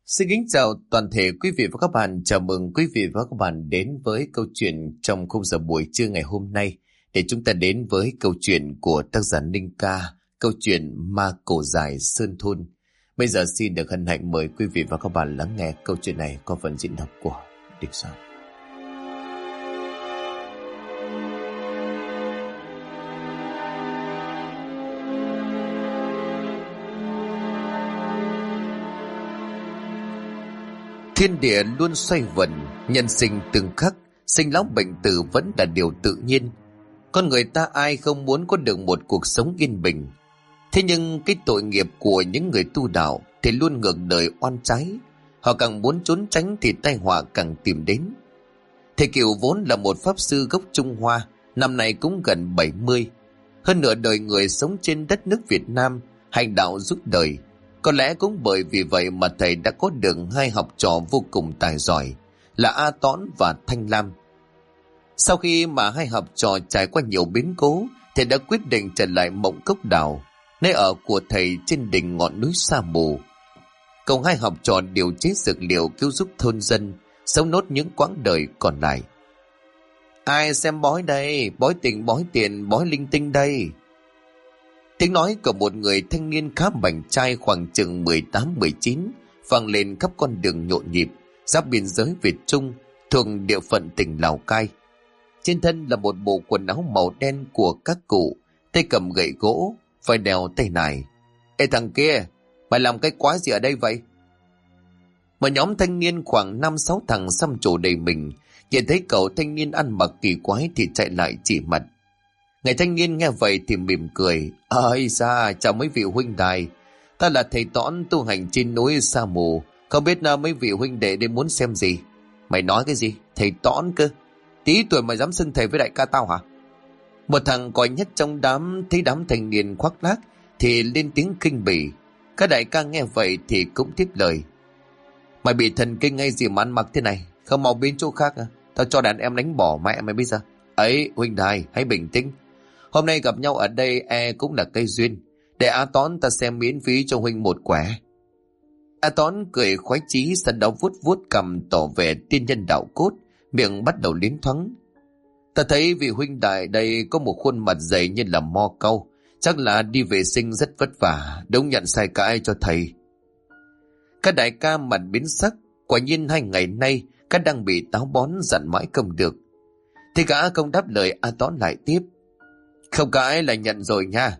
Xin kính chào toàn thể quý vị và các bạn. Chào mừng quý vị và các bạn đến với câu chuyện trong khung giờ buổi trưa ngày hôm nay, để chúng ta đến với câu chuyện của tác giả Ninh Ca, câu chuyện Ma Cổ Dài Sơn Thôn. Bây giờ xin được hân hạnh mời quý vị và các bạn lắng nghe câu chuyện này qua phần diễn đọc của Đình Soạn. Thiên địa luôn xoay vần, nhân sinh tương khắc, sinh lão bệnh tử vẫn là điều tự nhiên. Con người ta ai không muốn có được một cuộc sống yên bình. Thế nhưng cái tội nghiệp của những người tu đạo thì luôn ngược đời oan trái. Họ càng muốn trốn tránh thì tai họa càng tìm đến. Thầy Cửu vốn là một pháp sư gốc Trung Hoa, năm nay cũng gần 70. Hơn nửa đời người sống trên đất nước Việt Nam, hành đạo giúp đời. Có lẽ cũng bởi vì vậy mà thầy đã có được hai học trò vô cùng tài giỏi là A Tõn và Thanh Lam. Sau khi mà hai học trò trải qua nhiều biến cố, thầy đã quyết định trở lại Mộng Cốc Đảo, nơi ở của thầy trên đỉnh ngọn núi Sa Mù. Cùng hai học trò điều chế dược liệu cứu giúp thôn dân sống nốt những quãng đời còn lại. Ai xem bói đây, bói tình bói tiền bói linh tinh đây. Tiếng nói của một người thanh niên khá bảnh trai khoảng chừng 18-19 vang lên khắp con đường nhộn nhịp giáp biên giới Việt Trung thuộc địa phận tỉnh Lào Cai. Trên thân là một bộ quần áo màu đen của các cụ, tay cầm gậy gỗ, vai đeo tay nải. Ê thằng kia, mày làm cái quái gì ở đây vậy? Một nhóm thanh niên khoảng 5-6 thằng xăm trổ đầy mình, nhìn thấy cậu thanh niên ăn mặc kỳ quái thì chạy lại chỉ mặt. Người thanh niên nghe vậy thì mỉm cười. Ơi ra, chào mấy vị huynh đài. Ta là thầy Tõn tu hành trên núi Sa Mù. Không biết mấy vị huynh đệ đến muốn xem gì? Mày nói cái gì? Thầy Tõn cơ? Tí tuổi mày dám xưng thầy với đại ca tao hả? Một thằng coi nhất trong đám thấy đám thanh niên khoác lác thì lên tiếng khinh bỉ. Các đại ca nghe vậy thì cũng tiếp lời. Mày bị thần kinh hay gì mà ăn mặc thế này? Không mau biến chỗ khác à? Tao cho đàn em đánh bỏ mẹ mày bây giờ. Ấy huynh đài, hãy bình tĩnh. Hôm nay gặp nhau ở đây cũng là cây duyên. Để A Tõn ta xem miễn phí cho huynh một quẻ. A Tõn cười khoái chí, sau đó vuốt vuốt cằm tỏ vẻ tiên nhân đạo cốt, miệng bắt đầu liến thoáng. Ta thấy vị huynh đại đây có một khuôn mặt dày như là mo cau, chắc là đi vệ sinh rất vất vả, đúng nhận sai cãi cho thầy. Các đại ca mặt biến sắc, quả nhiên 2 ngày nay các đang bị táo bón dặn mãi không được. Thì gã không đáp lời, A Tõn lại tiếp. Không cãi là nhận rồi nha.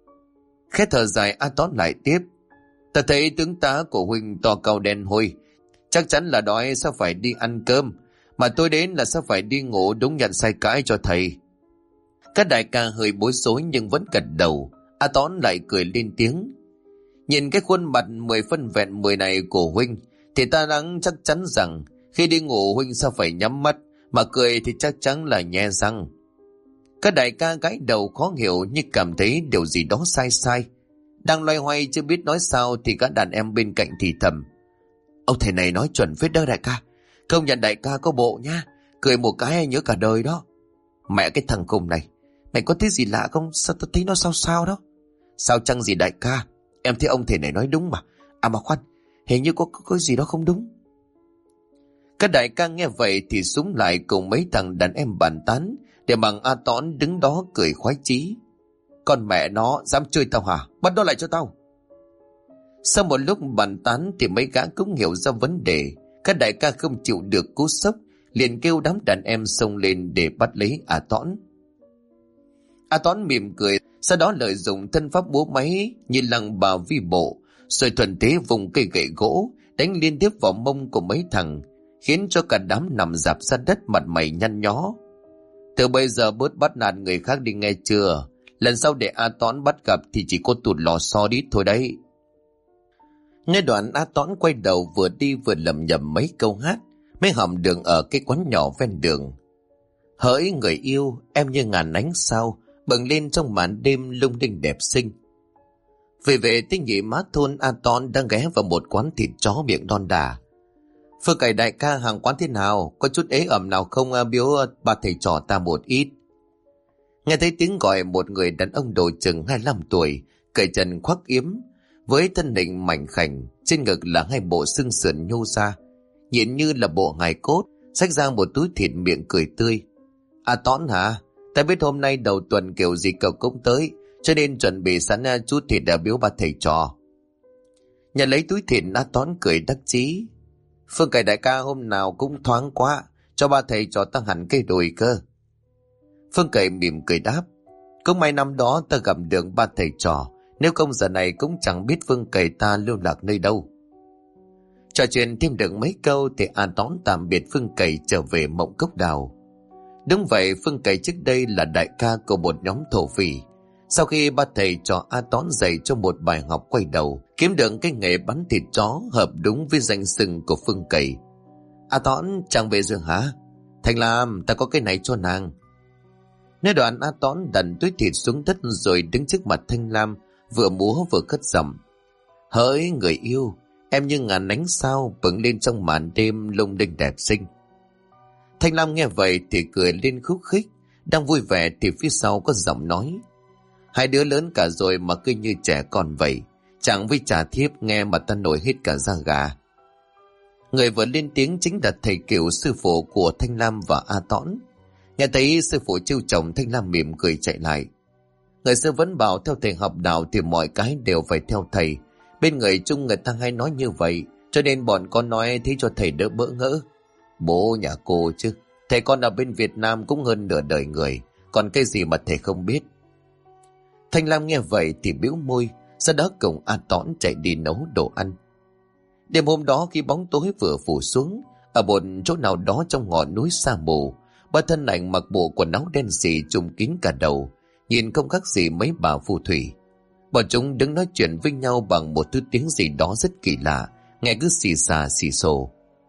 Khẽ thở dài, A Tõn lại tiếp. Ta thấy tướng tá của huynh to cao đen hôi, chắc chắn là đói sao phải đi ăn cơm, mà tôi đến là sao phải đi ngủ, đúng nhận sai cãi cho thầy. Các đại ca hơi bối rối nhưng vẫn gật đầu. A Tõn lại cười lên tiếng. Nhìn cái khuôn mặt 10 phân vẹn 10 này của huynh thì ta đang chắc chắn rằng khi đi ngủ huynh sao phải nhắm mắt, mà cười thì chắc chắn là nhe răng. Các đại ca gãi đầu khó hiểu như cảm thấy điều gì đó sai sai. Đang loay hoay chưa biết nói sao thì các đàn em bên cạnh thì thầm. Ông thầy này nói chuẩn phết đó đại ca. Công nhận đại ca có bộ nha. Cười một cái hay nhớ cả đời đó. Mẹ cái thằng cùng này, mày có thấy gì lạ không? Sao tao thấy nó sao sao đó? Sao chăng gì đại ca? Em thấy ông thầy này nói đúng mà. À mà khoan, hình như có gì đó không đúng. Các đại ca nghe vậy thì súng lại cùng mấy thằng đàn em bàn tán, để bằng A Tõn đứng đó cười khoái chí. Con mẹ nó dám chơi tao hả? Bắt nó lại cho tao. Sau một lúc bàn tán thì mấy gã cũng hiểu ra vấn đề. Các đại ca không chịu được cú sốc, liền kêu đám đàn em xông lên để bắt lấy A Tõn. A Tõn mỉm cười, sau đó lợi dụng thân pháp búa máy như lăng bà vi bộ, rồi thuần thế vùng cây gậy gỗ đánh liên tiếp vào mông của mấy thằng, khiến cho cả đám nằm rạp ra đất, mặt mày nhăn nhó. Từ bây giờ bớt bắt nạt người khác đi nghe chưa? Lần sau để A Tõn bắt gặp thì chỉ có tụt lò xo đít thôi đấy. Nghe đoạn, A Tõn quay đầu vừa đi vừa lẩm nhẩm mấy câu hát, mấy hòm đường ở cái quán nhỏ ven đường. Hỡi người yêu, em như ngàn ánh sao bừng lên trong màn đêm lung linh đẹp xinh. Về tinh nhị má thôn, A Tõn đang ghé vào một quán thịt chó miệng đon đà. Phơ cày đại ca, hàng quán thế nào? Có chút ế ẩm nào không biếu bà thầy trò ta một ít? Nghe thấy tiếng gọi, một người đàn ông độ chừng 25 tuổi, cởi trần khoác yếm, với thân hình mảnh khảnh, trên ngực là hai bộ xương sườn nhô ra, nhìn như là bộ hài cốt, xách ra một túi thịt, miệng cười tươi. À Tón hả? Ta biết hôm nay đầu tuần kiểu gì cậu cũng tới, cho nên chuẩn bị sẵn chút thịt để biếu ba thầy trò. Nhận lấy túi thịt, A Tón cười đắc chí. Phương Cải đại ca hôm nào cũng thoáng quá, cho ba thầy trò tăng hẳn cây đùi cơ. Phương Cải mỉm cười đáp. Cũng may năm đó ta gặp được ba thầy trò, nếu không giờ này cũng chẳng biết Phương Cải ta lưu lạc nơi đâu. Trò chuyện thêm được mấy câu thì A Tón tạm biệt Phương Cải trở về Mộng Cốc Đào. Đúng vậy, Phương Cải trước đây là đại ca của một nhóm thổ phỉ. Sau khi ba thầy trò A Tón dạy cho một bài học quay đầu, kiếm được cái nghề bắn thịt chó hợp đúng với danh xưng của Phương Cải. A Tón chẳng về giường hả? Thành Lam, ta có cái này cho nàng. Nói đoạn, A Tón đặt túi thịt xuống đất rồi đứng trước mặt Thanh Lam, vừa múa vừa cất giọng. Hỡi người yêu, em như ngàn ánh sao bừng lên trong màn đêm lung linh đẹp xinh. Thanh Lam nghe vậy thì cười lên khúc khích, đang vui vẻ thì phía sau có giọng nói. Hai đứa lớn cả rồi mà cứ như trẻ con vậy, chẳng với trà thiếp nghe mà ta nổi hết cả da gà. Người vừa lên tiếng chính là thầy Kiểu, sư phụ của Thanh Lam và A Tón. Nghe thấy sư phụ trêu chồng, Thanh Lam mỉm cười chạy lại. Người xưa vẫn bảo theo thầy học đạo thì mọi cái đều phải theo thầy. Bên người chung người ta hay nói như vậy, cho nên bọn con nói thế cho thầy đỡ bỡ ngỡ. Bố nhà cô chứ, thầy con ở bên Việt Nam cũng hơn nửa đời người, còn cái gì mà thầy không biết. Thanh Lam nghe vậy thì bĩu môi, sau đó cùng A Tón chạy đi nấu đồ ăn. Đêm hôm đó khi bóng tối vừa phủ xuống, ở một chỗ nào đó trong ngọn núi xa mù, ba thân ảnh mặc bộ quần áo đen xì trùm kín cả đầu, nhìn không khác gì mấy bà phù thủy. Bọn chúng đứng nói chuyện với nhau bằng một thứ tiếng gì đó rất kỳ lạ, nghe cứ xì xà xì xồ.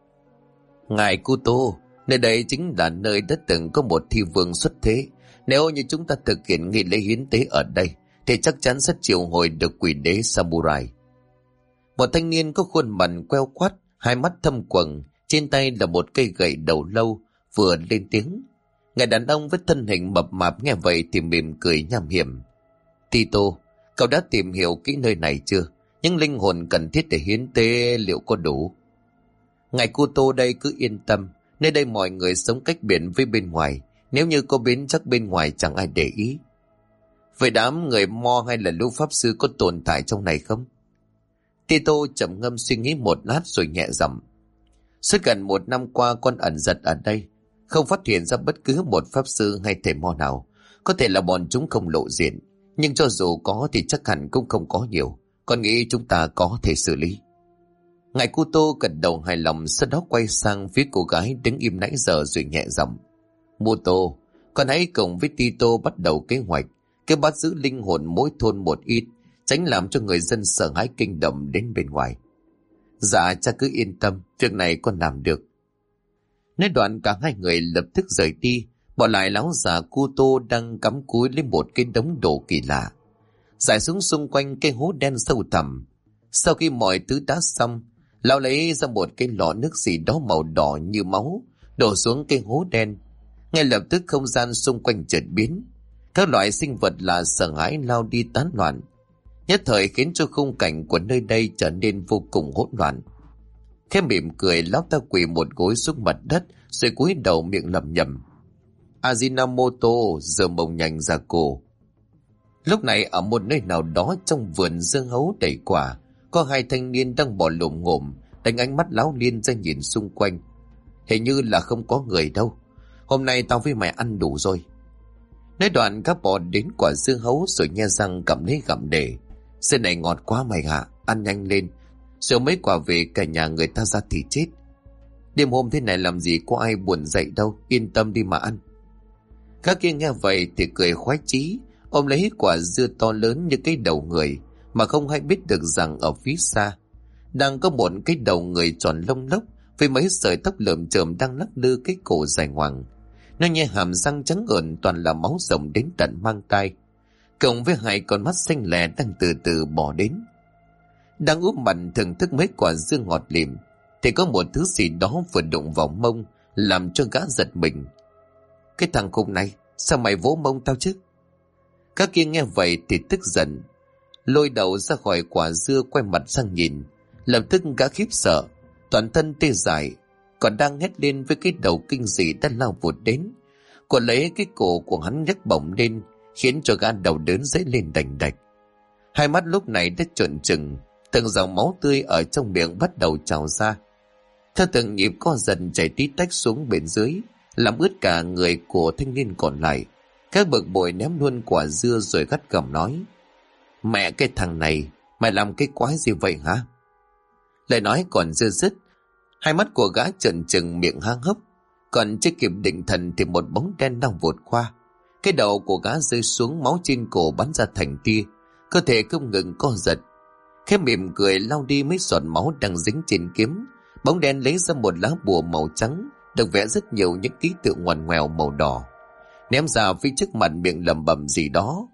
Ngài Cu Tô, nơi đây chính là nơi đã từng có một thi vương xuất thế. Nếu như chúng ta thực hiện nghi lễ hiến tế ở đây, thì chắc chắn sẽ triệu hồi được quỷ đế Samurai. Một thanh niên có khuôn mặt queo quắt, hai mắt thâm quầng, trên tay là một cây gậy đầu lâu, vừa lên tiếng. Người đàn ông với thân hình mập mạp nghe vậy thì mỉm cười nham hiểm. Tito, cậu đã tìm hiểu kỹ nơi này chưa? Những linh hồn cần thiết để hiến tế liệu có đủ? Ngài Cu Tô đây cứ yên tâm, nơi đây mọi người sống cách biệt với bên ngoài, nếu như có biến chắc bên ngoài chẳng ai để ý. Vậy đám người Mo hay là lũ pháp sư có tồn tại trong này không? Tito trầm ngâm suy nghĩ một lát rồi nhẹ giọng. Suốt gần 1 năm qua con ẩn giật ở đây, không phát hiện ra bất cứ một pháp sư hay thầy Mo nào. Có thể là bọn chúng không lộ diện, nhưng cho dù có thì chắc hẳn cũng không có nhiều. Con nghĩ chúng ta có thể xử lý. Ngài Cu Tô gật đầu hài lòng, sau đó quay sang phía cô gái đứng im nãy giờ rồi nhẹ giọng. Muto, con hãy cùng với Tito bắt đầu kế hoạch, cứ bắt giữ linh hồn mỗi thôn một ít, tránh làm cho người dân sợ hãi kinh động đến bên ngoài. Dạ cha cứ yên tâm, việc này con làm được. Nói đoạn cả hai người lập tức rời đi, bỏ lại lão già Cu Tô đang cắm cúi lên một cái đống đồ kỳ lạ, rải xuống xung quanh cái hố đen sâu thẳm. Sau khi mọi thứ đã xong, lão lấy ra một cái lọ nước gì đó màu đỏ như máu, đổ xuống cái hố đen. Ngay lập tức không gian xung quanh chợt biến, các loại sinh vật là sợ hãi lao đi tán loạn, nhất thời khiến cho khung cảnh của nơi đây trở nên vô cùng hỗn loạn. Khẽ mỉm cười, lão ta quỳ một gối xuống mặt đất rồi cúi đầu miệng lẩm nhẩm. Ajinomoto giờ mộng nhành ra cổ. Lúc này ở một nơi nào đó trong vườn dương hấu đầy quả, có hai thanh niên đang bò lồm ngồm, đánh ánh mắt láo liên ra nhìn xung quanh. Hình như là không có người đâu. Hôm nay tao với mày ăn đủ rồi. Nói đoạn các bò đến quả dương hấu rồi nhe răng cầm lấy gặm để. Xe này ngọt quá mày hả, ăn nhanh lên, rồi mấy quả về cả nhà người ta ra thì chết. Đêm hôm thế này làm gì có ai buồn dậy đâu, yên tâm đi mà ăn. Các kia nghe vậy thì cười khoái chí, ôm lấy quả dưa to lớn như cái đầu người, mà không hay biết được rằng ở phía xa đang có một cái đầu người tròn lông lốc với mấy sợi tóc lởm chởm đang lắc lư cái cổ dài ngoằng. Nó nhe hàm răng trắng ợn toàn là máu rồng đến tận mang tai, cộng với hai con mắt xanh lè đang từ từ bò đến. Đang úp mặt thưởng thức mấy quả dưa ngọt lìm thì có một thứ gì đó vừa đụng vào mông, làm cho gã giật mình. Cái thằng khùng này, sao mày vỗ mông tao chứ? Các kia nghe vậy thì tức giận, lôi đầu ra khỏi quả dưa, quay mặt sang nhìn. Lập tức gã khiếp sợ, toàn thân tê dại, còn đang hét lên với cái đầu kinh dị đã lao vụt đến. Cô lấy cái cổ của hắn nhấc bổng lên, khiến cho gã đầu đớn dấy lên đành đạch. Hai mắt lúc này đã trợn trừng, từng dòng máu tươi ở trong miệng bắt đầu trào ra. Theo từng nhịp co dần chảy tí tách xuống bên dưới, làm ướt cả người của thanh niên còn lại. Các bực bội ném luôn quả dưa rồi gắt gỏng nói: "Mẹ cái thằng này, mày làm cái quái gì vậy hả?" Lời nói còn chưa dứt, hai mắt của gã trợn trừng, miệng há hốc. Còn chưa kịp định thần thì một bóng đen đang vụt qua. Cái đầu của gã rơi xuống, máu trên cổ bắn ra thành tia, cơ thể không ngừng co giật. Khẽ mỉm cười lau đi mấy giọt máu đang dính trên kiếm, bóng đen lấy ra một lá bùa màu trắng được vẽ rất nhiều những ký tự ngoằn ngoèo màu đỏ, ném ra phía trước mặt, miệng lẩm bẩm gì đó.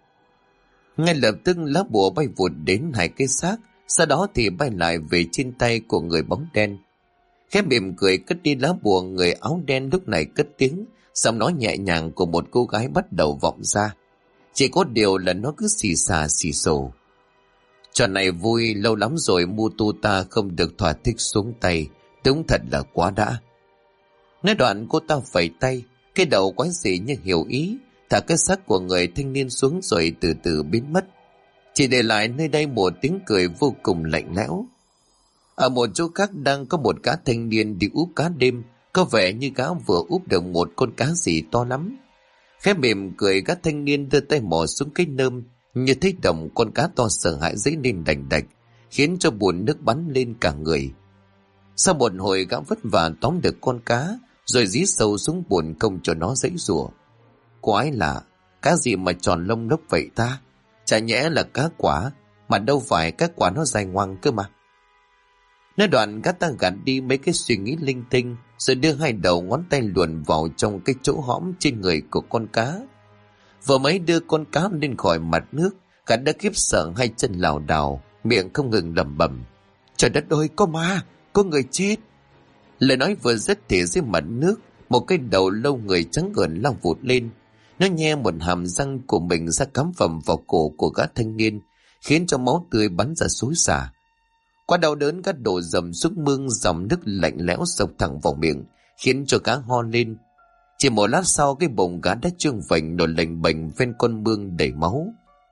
Ngay lập tức lá bùa bay vụt đến hai cái xác, sau đó thì bay lại về trên tay của người bóng đen. Khẽ mỉm cười cất đi lá bùa, người áo đen lúc này cất tiếng, giọng nói nhẹ nhàng của một cô gái bắt đầu vọng ra. Chỉ có điều là nó cứ xì xà xì xồ: "Trò này vui, lâu lắm rồi Mu Tu ta không được thỏa thích xuống tay, đúng thật là quá đã." Nói đoạn cô ta phẩy tay, cái đầu quái dị như hiểu ý, thả cái xác của người thanh niên xuống rồi từ từ biến mất, chỉ để lại nơi đây một tiếng cười vô cùng lạnh lẽo. Ở một chỗ khác đang có một gã thanh niên đi úp cá đêm, có vẻ như gã vừa úp được một con cá gì to lắm. Khẽ mỉm cười, gã thanh niên đưa tay mò xuống cái nơm, như thấy đồng con cá to sợ hãi dấy lên đành đạch, khiến cho bùn nước bắn lên cả người. Sau một hồi gã vất vả tóm được con cá, rồi dí sâu xuống bùn không cho nó giãy giụa. Quái lạ, cá gì mà tròn lông lốc vậy ta? Chả nhẽ là cá quả, mà đâu phải, cá quả nó dài ngoằng cơ mà. Nói đoạn gã ta gạt đi mấy cái suy nghĩ linh tinh, rồi đưa hai đầu ngón tay luồn vào trong cái chỗ hõm trên người của con cá. Vừa mới đưa con cá lên khỏi mặt nước, gã đã khiếp sợ, hai chân lảo đảo, miệng không ngừng lẩm bẩm: "Trời đất ơi, có ma, có người chết!" Lời nói vừa dứt thì dưới mặt nước, một cái đầu lâu người trắng ngần lao vụt lên. Nó nhe một hàm răng của mình ra cắm phầm vào cổ của gã thanh niên, khiến cho máu tươi bắn ra xối xả. Qua đau đớn, gã đổ dầm xuống mương, dòng nước lạnh lẽo xộc thẳng vào miệng, khiến cho gã ho lên. Chỉ một lát sau, cái bụng gã đã trương phình nổi lềnh bềnh ven con mương đầy máu.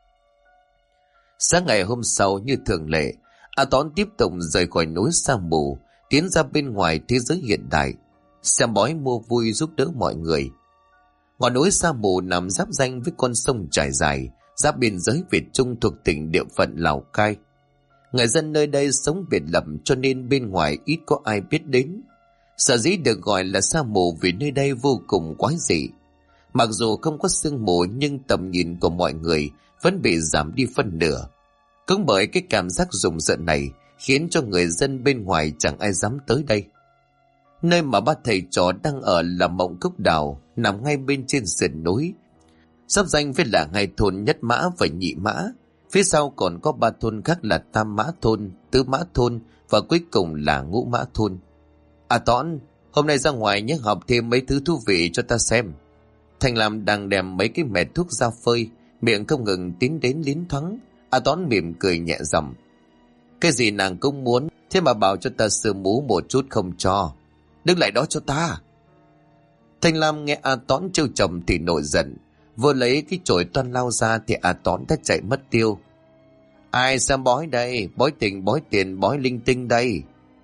Sáng ngày hôm sau như thường lệ, A Tón tiếp tục rời khỏi núi Sa Mù, tiến ra bên ngoài thế giới hiện đại, xem bói mua vui giúp đỡ mọi người. Ngọn núi Sa Mù nằm giáp ranh với con sông trải dài, giáp biên giới Việt Trung thuộc tỉnh địa phận Lào Cai. Người dân nơi đây sống biệt lập cho nên bên ngoài ít có ai biết đến. Sở dĩ được gọi là Sa Mù vì nơi đây vô cùng quái dị. Mặc dù không có sương mù nhưng tầm nhìn của mọi người vẫn bị giảm đi phân nửa. Cũng bởi cái cảm giác rùng rợn này khiến cho người dân bên ngoài chẳng ai dám tới đây. Nơi mà ba thầy trò đang ở là Mộng Cốc Đào, nằm ngay bên trên sườn núi, giáp danh với là hai thôn Nhất Mã và Nhị Mã. Phía sau còn có ba thôn khác là Tam Mã Thôn, Tứ Mã Thôn và cuối cùng là Ngũ Mã Thôn. À Tón, hôm nay ra ngoài nhớ học thêm mấy thứ thú vị cho ta xem. Thành Lam đang đem mấy cái mẹt thuốc ra phơi, miệng không ngừng tiến đến liến thoáng. A Tón mỉm cười nhẹ giọng: "Cái gì nàng cũng muốn, thế mà bảo cho ta sơ mú một chút không cho. Đứng lại đó cho ta." Thành Lam nghe A Tón trêu chồng thì nổi giận, vừa lấy cái chổi toan lao ra thì A Tón đã chạy mất tiêu. "Ai xem bói đây? Bói tình, bói tiền, bói linh tinh đây."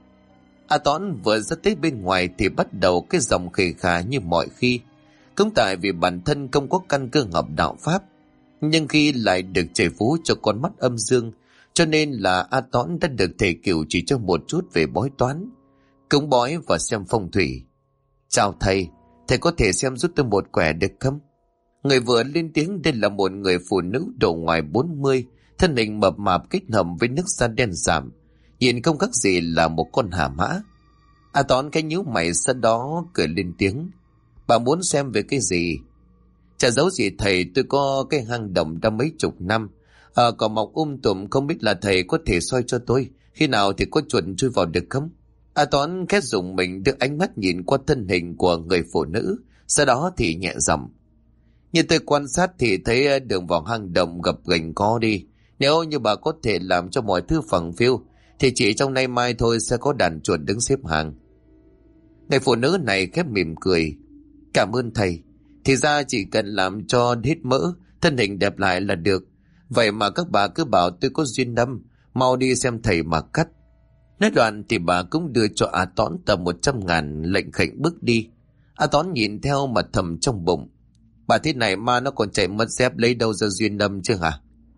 A Tón vừa ra tới bên ngoài thì bắt đầu cái dòng khề khà như mọi khi. Cũng tại vì bản thân không có căn cơ hợp đạo pháp, nhưng khi lại được trời phú cho con mắt âm dương, cho nên là A Tón đã được thầy Cửu chỉ cho một chút về bói toán, cúng bói và xem phong thủy. "Chào thầy, thầy có thể xem giúp tôi một quẻ được không?" Người vừa lên tiếng đây là một người phụ nữ độ ngoài 40, thân hình mập mạp kết hợp với nước da đen sạm, nhìn không khác gì là một con hà mã. A Tón cái nhíu mày, sau đó cười lên tiếng: "Bà muốn xem về cái gì?" "Chả giấu gì thầy, tôi có cái hang động đã mấy chục năm, còn mọc tùm, không biết là thầy có thể soi cho tôi, khi nào thì có chuẩn chui vào được không?" A Toán khét dùng mình đưa ánh mắt nhìn qua thân hình của người phụ nữ, sau đó thì nhẹ giọng: "Như tôi quan sát thì thấy đường vào hang động gập ghềnh có đi. Nếu như bà có thể làm cho mọi thứ phẳng phiu thì chỉ trong nay mai thôi sẽ có đàn chuột đứng xếp hàng. Người phụ nữ này khép mỉm cười. Cảm ơn thầy. Thì ra chỉ cần làm cho hết mỡ, thân hình đẹp lại là được. Vậy mà các bà cứ bảo tôi có duyên đâm, mau đi xem thầy mà cắt. Nói đoạn thì bà cũng đưa cho A Tón tầm 100.000, lệnh khệnh bước đi. A Tón nhìn theo mà thầm trong bụng. Bà thế này mà nó còn chạy mất dép lấy đâu ra duyên đâm chứ hả?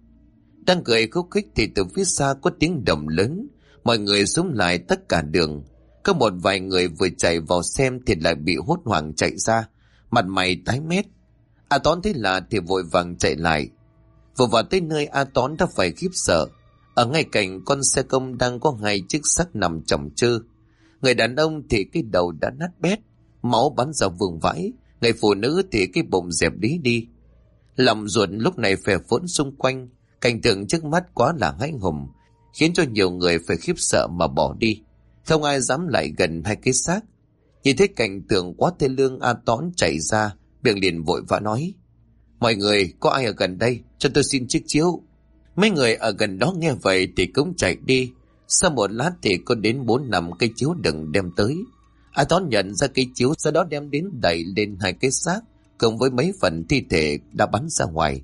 Đang cười khúc khích thì từ phía xa có tiếng động lớn. Mọi người xúm lại tất cả đường. Có một vài người vừa chạy vào xem thì lại bị hốt hoảng chạy ra, mặt mày tái mét. A Tón thấy lạ thì vội vàng chạy lại. Vừa vào tới nơi, A Tón đã phải khiếp sợ. Ở ngay cạnh con xe công đang có 2 chiếc xác nằm chồng chơ. Người đàn ông thì cái đầu đã nát bét, máu bắn ra vương vãi. Người phụ nữ thì cái bụng dẹp lý đi. Lòng ruột lúc này phè phỡn xung quanh. Cảnh tượng trước mắt quá là hãi hùng, khiến cho nhiều người phải khiếp sợ mà bỏ đi. Không ai dám lại gần 2 cái xác. Nhìn thấy cảnh tượng quá thê lương, A Tón chạy ra, miệng liền vội vã nói: Mọi người, có ai ở gần đây, cho tôi xin chiếc chiếu. Mấy người ở gần đó nghe vậy thì cũng chạy đi. Sau một lát thì có đến 4-5 cây chiếu đựng đem tới. A Tón nhận ra cây chiếu, sau đó đem đến đẩy lên 2 cái xác cùng với mấy phần thi thể đã bắn ra ngoài.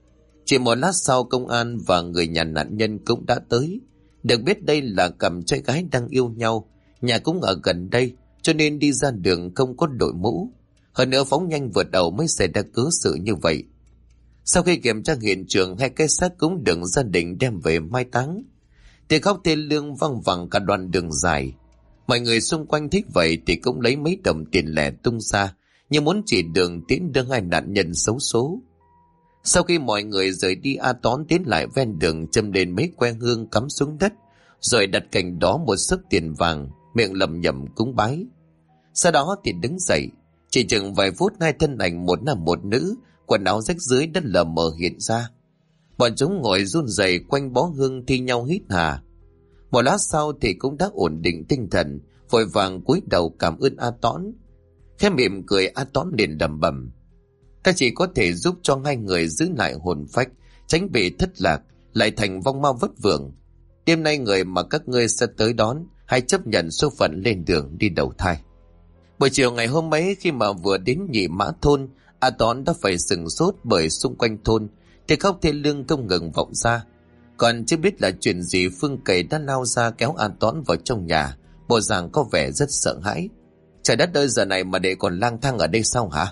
Chỉ một lát sau, công an và người nhà nạn nhân cũng đã tới. Được biết đây là cặp trai gái đang yêu nhau, nhà cũng ở gần đây, cho nên đi ra đường không có đội mũ. Hơn nữa phóng nhanh vượt ẩu mới xảy ra cớ sự như vậy. Sau khi kiểm tra hiện trường, 2 cái xác cũng được gia đình đem về mai táng. Tiếng khóc thê lương văng vẳng cả đoạn đường dài. Mọi người xung quanh thích vậy thì cũng lấy mấy đồng tiền lẻ tung ra, như muốn chỉ đường tiễn đưa 2 nạn nhân xấu số. Sau khi mọi người rời đi, A Tón tiến lại ven đường châm lên mấy que hương cắm xuống đất, rồi đặt cạnh đó một xấp tiền vàng, miệng lẩm nhẩm cúng bái. Sau đó thì đứng dậy. Chỉ chừng vài phút, 2 thân ảnh, một nam một nữ, quần áo rách rưới đất lờ mờ hiện ra. Bọn chúng ngồi run rẩy quanh bó hương thi nhau hít hà. Một lát sau thì cũng đã ổn định tinh thần, vội vàng cúi đầu cảm ơn A Tón. Khẽ mỉm cười, A Tón liền đầm bầm: Ta chỉ có thể giúp cho 2 người giữ lại hồn phách, tránh bị thất lạc, lại thành vong ma vất vưởng. Đêm nay người mà các ngươi sẽ tới đón, hãy chấp nhận số phận lên đường đi đầu thai. Buổi chiều ngày hôm ấy, khi mà vừa đến Nhị Mã thôn, A Tón đã phải sửng sốt bởi xung quanh thôn thì khóc thê lương không ngừng vọng ra. Còn chưa biết là chuyện gì, Phương Cẩy đã lao ra kéo A Tón vào trong nhà, bộ dạng có vẻ rất sợ hãi. Trời đất ơi, giờ này mà đệ còn lang thang ở đây sao hả?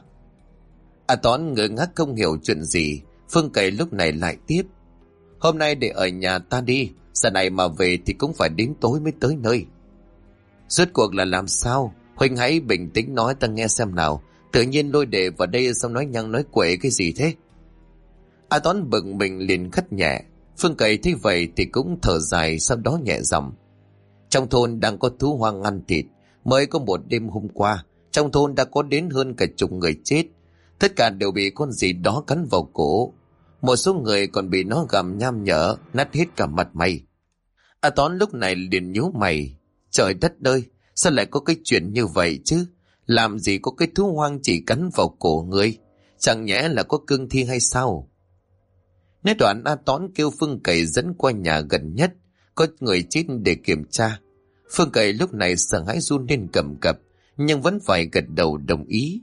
A Tón ngơ ngác không hiểu chuyện gì. Phương Cẩy lúc này lại tiếp: Hôm nay để ở nhà ta đi, giờ này mà về thì cũng phải đến tối mới tới nơi. Rốt cuộc là làm sao? Huynh hãy bình tĩnh nói ta nghe xem nào. Tự nhiên lôi đệ vào đây xong nói nhăng nói quậy cái gì thế? A Tón bực mình liền khất nhẹ. Phương Cẩy thấy vậy thì cũng thở dài, sau đó nhẹ giọng: Trong thôn đang có thú hoang ăn thịt. Mới có một đêm hôm qua, trong thôn đã có đến hơn cả chục người chết. Tất cả đều bị con gì đó cắn vào cổ. Một số người còn bị nó gặm nham nhở, nát hết cả mặt mày. A Tón lúc này liền nhíu mày: Trời đất ơi, sao lại có cái chuyện như vậy chứ? Làm gì có cái thú hoang chỉ cắn vào cổ người? Chẳng nhẽ là có cương thi hay sao? Nói đoạn, A Tón kêu Phương Cẩy dẫn qua nhà gần nhất, có người chết để kiểm tra. Phương Cẩy lúc này sợ hãi run lên cầm cập, nhưng vẫn phải gật đầu đồng ý.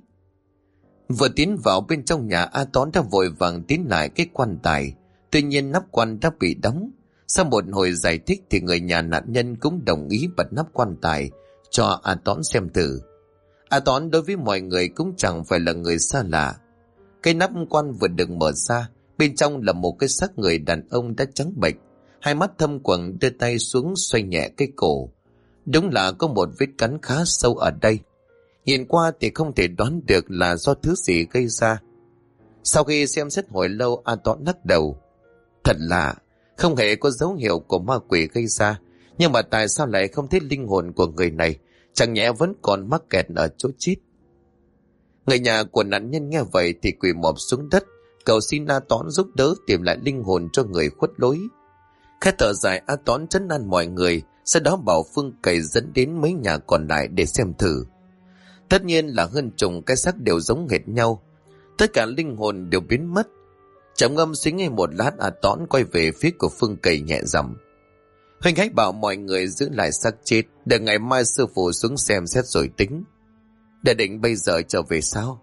Vừa tiến vào bên trong nhà, A Tón đã vội vàng tiến lại cái quan tài. Tuy nhiên nắp quan đã bị đóng. Sau một hồi giải thích thì người nhà nạn nhân cũng đồng ý bật nắp quan tài cho A Tón xem thử. A Tón đối với mọi người cũng chẳng phải là người xa lạ. Cái nắp quan vừa được mở ra, bên trong là một cái xác người đàn ông đã trắng bệch, 2 mắt thâm quầng, đưa tay xuống xoay nhẹ cái cổ. Đúng là có một vết cắn khá sâu ở đây. Nhìn qua thì không thể đoán được là do thứ gì gây ra. Sau khi xem xét hồi lâu, A Tón lắc đầu: Thật lạ, không hề có dấu hiệu của ma quỷ gây ra. Nhưng mà tại sao lại không thấy linh hồn của người này? Chẳng nhẽ vẫn còn mắc kẹt ở chỗ chết? Người nhà của nạn nhân nghe vậy thì quỳ mọp xuống đất, cầu xin A Tón giúp đỡ tìm lại linh hồn cho người khuất lối. Khẽ thở dài, A Tón trấn an mọi người, sau đó bảo Phương Cẩy dẫn đến mấy nhà còn lại để xem thử. Tất nhiên là hơn chục cái xác đều giống hệt nhau, tất cả linh hồn đều biến mất. Trầm ngâm suy nghĩ một lát, A Tón quay về phía của Phương Cẩy nhẹ giọng: Huynh hãy bảo mọi người giữ lại xác chết, để ngày mai sư phụ xuống xem xét rồi tính. Để định bây giờ trở về sao?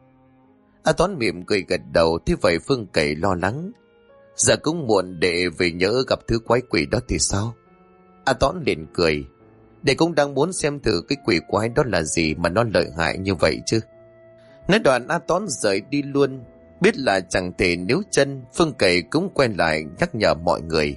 A Toán mỉm cười gật đầu. Thế vậy Phương Cẩy lo lắng: Giờ cũng muộn, để về nhỡ gặp thứ quái quỷ đó thì sao? A Toán liền cười: Đệ cũng đang muốn xem thử cái quỷ quái đó là gì mà nó lợi hại như vậy chứ. Nói đoạn A Toán rời đi luôn. Biết là chẳng thể níu chân, Phương Cẩy cũng quay lại nhắc nhở mọi người.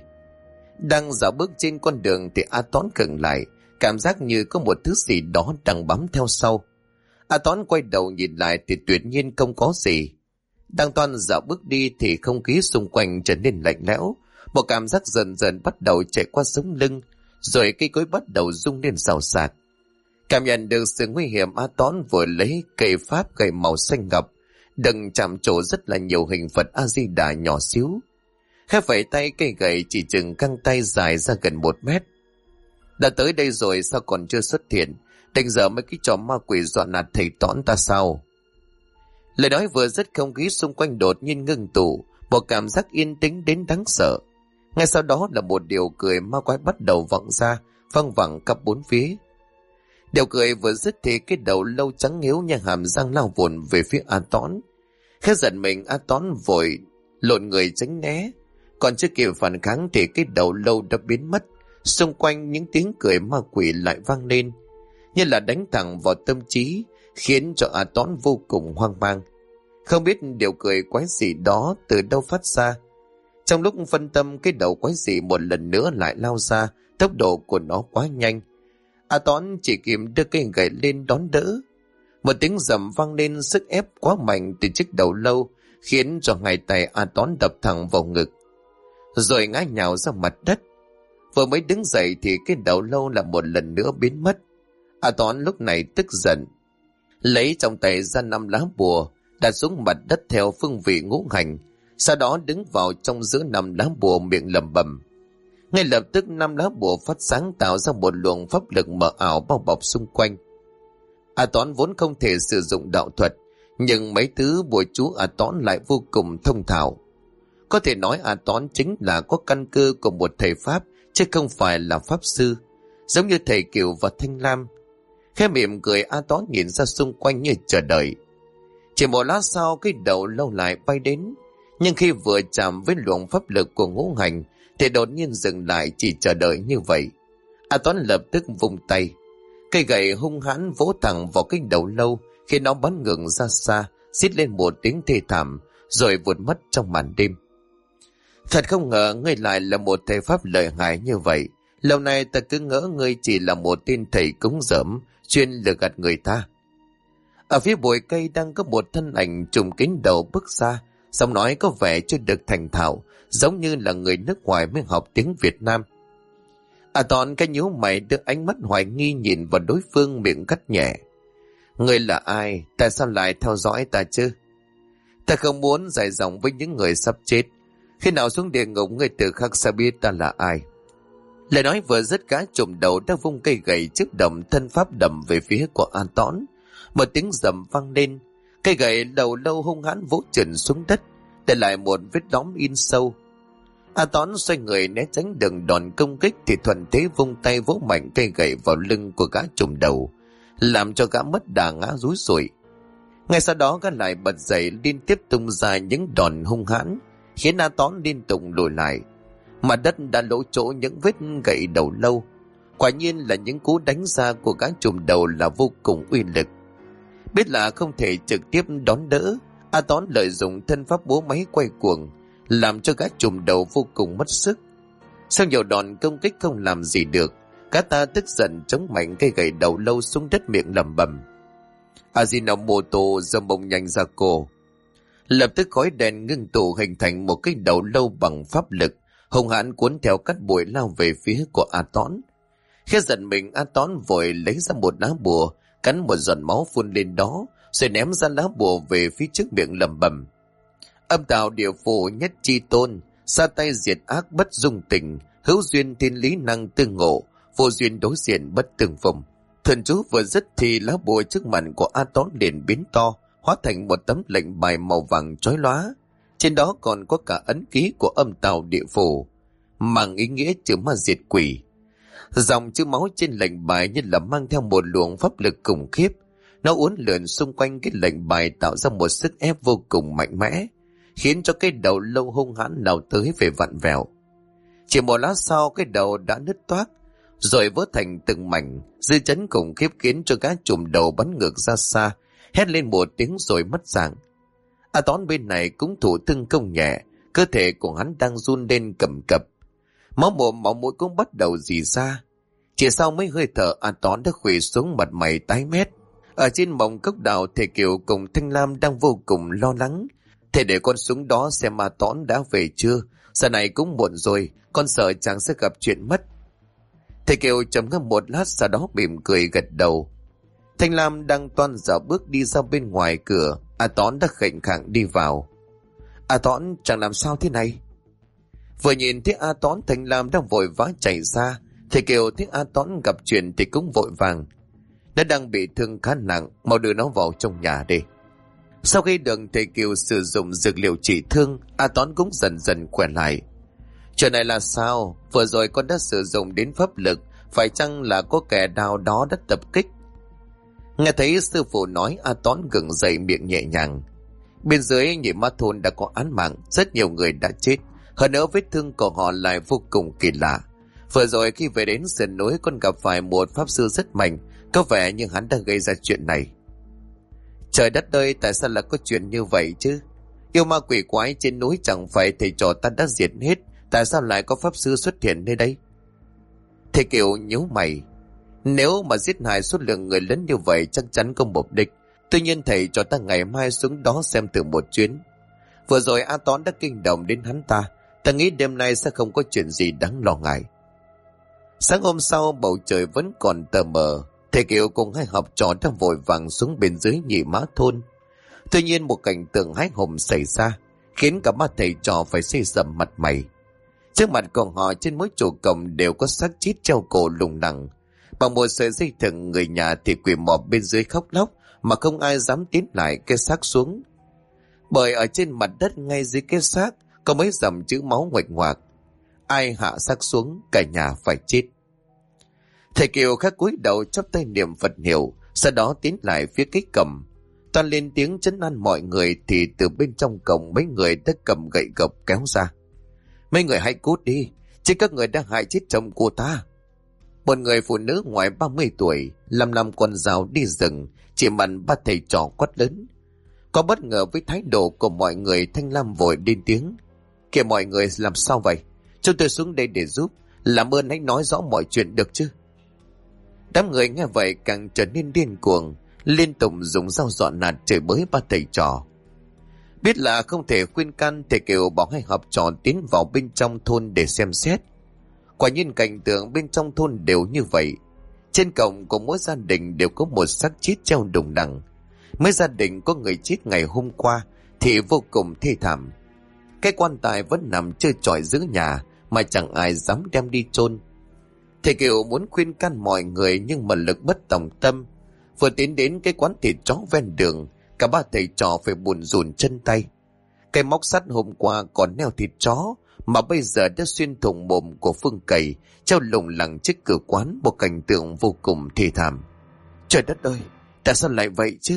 Đang dạo bước trên con đường thì A Toán khựng lại, cảm giác như có một thứ gì đó đang bám theo sau. A Toán quay đầu nhìn lại thì tuyệt nhiên không có gì. Đang toan dạo bước đi thì không khí xung quanh trở nên lạnh lẽo, một cảm giác dần dần bắt đầu chạy qua sống lưng, rồi cây cối bắt đầu rung lên xào xạc. Cảm nhận được sự nguy hiểm, A Toán vừa lấy cây pháp gậy màu xanh ngọc, đừng chạm trổ rất là nhiều hình Phật A Di Đà nhỏ xíu. Khẽ phẩy tay, cây gậy chỉ chừng căng tay dài ra gần 1 mét. Đã tới đây rồi sao còn chưa xuất hiện? Định giờ mấy cái trò ma quỷ dọa nạt thầy Toán ta sao? Lời nói vừa dứt, không khí xung quanh đột nhiên ngưng tụ, một cảm giác yên tĩnh đến đáng sợ. Ngay sau đó là một điều cười ma quái bắt đầu vọng ra, văng vẳng khắp bốn phía. Điều cười vừa dứt thì cái đầu lâu trắng hiếu như hàm răng lao vụn về phía A Toán. Khẽ giận mình, A Toán vội lộn người tránh né. Còn chưa kịp phản kháng thì cái đầu lâu đã biến mất. Xung quanh những tiếng cười ma quỷ lại vang lên, như là đánh thẳng vào tâm trí, khiến cho A Toán vô cùng hoang mang. Không biết điều cười quái dị đó từ đâu phát ra. Trong lúc phân tâm, cái đầu quái dị một lần nữa lại lao ra, tốc độ của nó quá nhanh. A Toán chỉ kịp đưa cây gậy lên đón đỡ. Một tiếng rầm vang lên, sức ép quá mạnh từ chiếc đầu lâu khiến cho hai tay A Toán đập thẳng vào ngực, rồi ngã nhào ra mặt đất. Vừa mới đứng dậy thì cái đầu lâu là một lần nữa biến mất. A Toán lúc này tức giận, lấy trong tay ra 5 lá bùa đặt xuống mặt đất theo phương vị ngũ hành, sau đó đứng vào trong giữa 5 lá bùa, miệng lẩm bẩm. Ngay lập tức 5 lá bùa phát sáng, tạo ra một luồng pháp lực mờ ảo bao bọc xung quanh. A Toán vốn không thể sử dụng đạo thuật, nhưng mấy thứ bùa chú A Toán lại vô cùng thông thạo. Có thể nói A Toán chính là có căn cơ của một thầy pháp, chứ không phải là pháp sư, giống như thầy Kiều và Thanh Lam. Khẽ mỉm cười, A Toán nhìn ra xung quanh như chờ đợi. Chỉ một lát sau, cái đầu lâu lại bay đến, nhưng khi vừa chạm với luồng pháp lực của ngũ hành thì đột nhiên dừng lại, chỉ chờ đợi như vậy. A Toán lập tức vung tay, cây gậy hung hãn vỗ thẳng vào cái đầu lâu, khiến nó bắn ngược ra xa, xít lên một tiếng thê thảm, rồi vụt mất trong màn đêm. Thật không ngờ ngươi lại là một thầy pháp lợi hại như vậy. Lâu nay ta cứ ngỡ ngươi chỉ là một tên thầy cúng dởm, chuyên lừa gạt người ta. Ở phía bụi cây đang có một thân ảnh trùm kín đầu bước ra, giọng nói có vẻ chưa được thành thạo, giống như là người nước ngoài mới học tiếng Việt Nam. A Toán cái nhíu mày, đưa ánh mắt hoài nghi nhìn vào đối phương, miệng cắt nhẹ. Ngươi là ai? Tại sao lại theo dõi ta chứ? Ta không muốn dài dòng với những người sắp chết. Khi nào xuống địa ngục ngươi tự khắc sẽ biết ta là ai. Lời nói vừa dứt, cá trùm đầu đã vung cây gậy chớp động thân pháp đầm về phía của A Toán. Một tiếng rầm vang lên, cây gậy đầu lâu hung hãn vỗ trần xuống đất, để lại một vết lõm in sâu. A Toán xoay người né tránh đường đòn công kích thì thuận thế vung tay vỗ mạnh cây gậy vào lưng của gã trùm đầu, làm cho gã mất đà ngã rúi rủi. Ngay sau đó gã lại bật dậy, liên tiếp tung ra những đòn hung hãn, khiến A Toán liên tục lùi lại. Mặt đất đã lỗ chỗ những vết gậy đầu lâu. Quả nhiên là những cú đánh ra của gã trùm đầu là vô cùng uy lực. Biết là không thể trực tiếp đón đỡ, A Toán lợi dụng thân pháp búa máy quay cuồng, làm cho gã trùm đầu vô cùng mất sức. Sau nhiều đòn công kích không làm gì được, gã ta tức giận chống mạnh cây gậy đầu lâu xuống đất, miệng lẩm bẩm. Ajinomoto dâm bông nhanh ra cổ. Lập tức khói đen ngưng tụ hình thành một cái đầu lâu bằng pháp lực, hung hãn cuốn theo cát bụi lao về phía của A Toán. Khi giận mình, A Toán vội lấy ra một lá bùa, cắn một giọt máu phun lên đó, rồi ném ra lá bùa về phía trước, miệng lẩm bẩm. Âm tạo địa phủ nhất chi tôn, sa tay diệt ác bất dung tình, hữu duyên thiên lý năng tương ngộ, vô duyên đối diện bất tương phùng. Thần chú vừa dứt thì lá bùa trước mặt của A Toán liền biến to, hóa thành một tấm lệnh bài màu vàng chói lóa. Trên đó còn có cả ấn ký của âm tào địa phủ, mang ý nghĩa trừ ma diệt quỷ. Dòng chữ máu trên lệnh bài như là mang theo một luồng pháp lực khủng khiếp. Nó uốn lượn xung quanh cái lệnh bài tạo ra một sức ép vô cùng mạnh mẽ, khiến cho cái đầu lâu hung hãn nào tới về vặn vẹo. Chỉ một lát sau cái đầu đã nứt toác, rồi vỡ thành từng mảnh. Dư chấn khủng khiếp khiến cho gã trùm đầu bắn ngược ra xa, hét lên một tiếng rồi mất dạng. A Tón bên này cũng thụ thương không nhẹ, cơ thể của hắn đang run lên cầm cập. Máu mồm máu mũi cũng bắt đầu rỉ ra. Chỉ sau mấy hơi thở, A Tón đã khuỵu xuống, mặt mày tái mét. Ở trên mỏng cốc đào, thầy Kiều cùng Thanh Lam đang vô cùng lo lắng. Thầy để con xuống đó xem A Tón đã về chưa. Giờ này cũng muộn rồi, con sợ chàng sẽ gặp chuyện mất. Thầy Kiều trầm ngâm một lát, sau đó mỉm cười gật đầu. Thanh Lam đang toan dạo bước đi ra bên ngoài cửa, A Tón đã khệnh khạng đi vào. A Tón, chẳng làm sao thế này? Vừa nhìn thấy A Tón, Thanh Lam đang vội vã chạy ra. Thầy Kiều thấy A Tón gặp chuyện thì cũng vội vàng. Nó đang bị thương khá nặng, mau đưa nó vào trong nhà đi. Sau khi được thầy Kiều sử dụng dược liệu trị thương, A Tón cũng dần dần khỏe lại. Chuyện này là sao? Vừa rồi con đã sử dụng đến pháp lực, phải chăng là có kẻ nào đó đã tập kích? Nghe thấy sư phụ nói, A Tón gượng dậy, miệng nhẹ nhàng. Bên dưới Nhị Ma Thôn đã có án mạng, rất nhiều người đã chết. Hơn nữa vết thương của họ lại vô cùng kỳ lạ. Vừa rồi khi về đến sườn núi, con gặp phải một pháp sư rất mạnh, có vẻ như hắn đã gây ra chuyện này. Trời đất ơi, tại sao lại có chuyện như vậy chứ? Yêu ma quỷ quái trên núi chẳng phải thầy trò ta đã diệt hết, tại sao lại có pháp sư xuất hiện nơi đây? Thầy Kiều nhíu mày. Nếu mà giết hại số lượng người lớn như vậy chắc chắn có mục đích. Tuy nhiên thầy cho ta ngày mai xuống đó xem thử một chuyến. Vừa rồi A Tón đã kinh động đến hắn ta. Ta nghĩ đêm nay sẽ không có chuyện gì đáng lo ngại. Sáng hôm sau bầu trời vẫn còn tờ mờ. Thầy Kiều cùng hai học trò đã vội vàng xuống bên dưới Nhị Mã Thôn. Tuy nhiên một cảnh tượng hãi hùng xảy ra, khiến cả ba thầy trò phải xây sầm mặt mày. Trước mặt của họ trên mỗi trụ cổng đều có xác chết treo cổ lủng lẳng. Bằng một sợi dây thừng, người nhà thì quỳ mọp bên dưới khóc lóc, mà không ai dám tiến lại cái xác xuống. Bởi ở trên mặt đất ngay dưới cái xác có mấy dòng chữ máu nguệch ngoạc. Ai hạ xác xuống, cả nhà phải chết. Thầy Kiều khắc cúi đầu chắp tay niệm Phật hiệu, sau đó tiến lại phía cái cổng. Toàn lên tiếng trấn an mọi người thì từ bên trong cổng mấy người đã cầm gậy gộc kéo ra. Mấy người hãy cút đi, chứ các người đang hại chết chồng của ta. Một người phụ nữ ngoài 30 tuổi, lăm con dao đi rừng, chỉ mặn ba thầy trò quát lớn. Có bất ngờ với thái độ của mọi người, Thanh Lam vội lên tiếng. Kìa mọi người, làm sao vậy? Chúng tôi xuống đây để giúp, làm ơn hãy nói rõ mọi chuyện được chứ? Đám người nghe vậy càng trở nên điên cuồng, liên tục dùng dao dọn nạt chửi bới ba thầy trò. Biết là không thể khuyên can, thầy Kiều bảo hai học trò tiến vào bên trong thôn để xem xét. Quả nhiên cảnh tượng bên trong thôn đều như vậy. Trên cổng của mỗi gia đình đều có một xác chết treo đùng đằng. Mấy gia đình có người chết ngày hôm qua thì vô cùng thê thảm. Cái quan tài vẫn nằm trơ trọi giữa nhà mà chẳng ai dám đem đi chôn. Thầy Kiều muốn khuyên can mọi người nhưng mà lực bất tòng tâm. Vừa tiến đến cái quán thịt chó ven đường, cả ba thầy trò phải buồn rùn chân tay. Cái móc sắt hôm qua còn neo thịt chó mà bây giờ đã xuyên thủng mồm của Phương Cầy, treo lủng lẳng trước cửa quán, một cảnh tượng vô cùng thê thảm. Trời đất ơi, tại sao lại vậy chứ?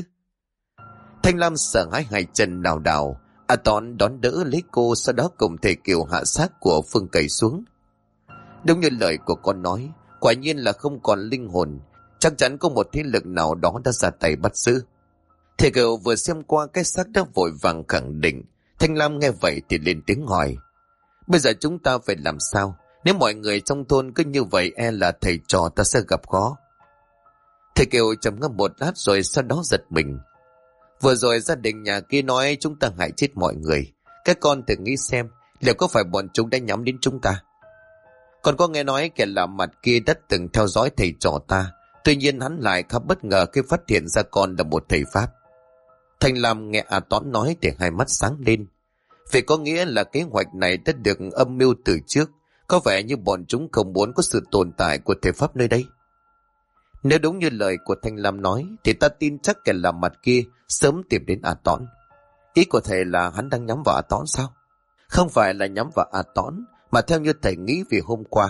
Thanh Lam sợ hãi, hai chân đào đào. A Tón đón đỡ lấy cô, sau đó cùng thầy Kiều hạ xác của Phương Cầy xuống. Đúng như lời của con nói, quả nhiên là không còn linh hồn, chắc chắn có một thế lực nào đó đã ra tay bắt giữ. Thầy Kiều vừa xem qua cái xác đã vội vàng khẳng định. Thanh Lam nghe vậy thì lên tiếng hỏi. Bây giờ chúng ta phải làm sao? Nếu mọi người trong thôn cứ như vậy, e là thầy trò ta sẽ gặp khó. Thầy Kiều trầm ngâm một lát rồi sau đó giật mình. Vừa rồi gia đình nhà kia nói chúng ta hại chết mọi người. Các con thử nghĩ xem, liệu có phải bọn chúng đã nhắm đến chúng ta? Còn có nghe nói kẻ lạ mặt kia đã từng theo dõi thầy trò ta. Tuy nhiên hắn lại khá bất ngờ khi phát hiện ra con là một thầy Pháp. Thanh Lam nghe A Tón nói thì hai mắt sáng lên. Vậy có nghĩa là kế hoạch này đã được âm mưu từ trước. Có vẻ như bọn chúng không muốn có sự tồn tại của thầy Pháp nơi đây. Nếu đúng như lời của Thanh Lam nói thì ta tin chắc kẻ lạ mặt kia sớm tìm đến A Tón. Ý của thầy là hắn đang nhắm vào A Tón sao? Không phải là nhắm vào A Tón, mà theo như thầy nghĩ vì hôm qua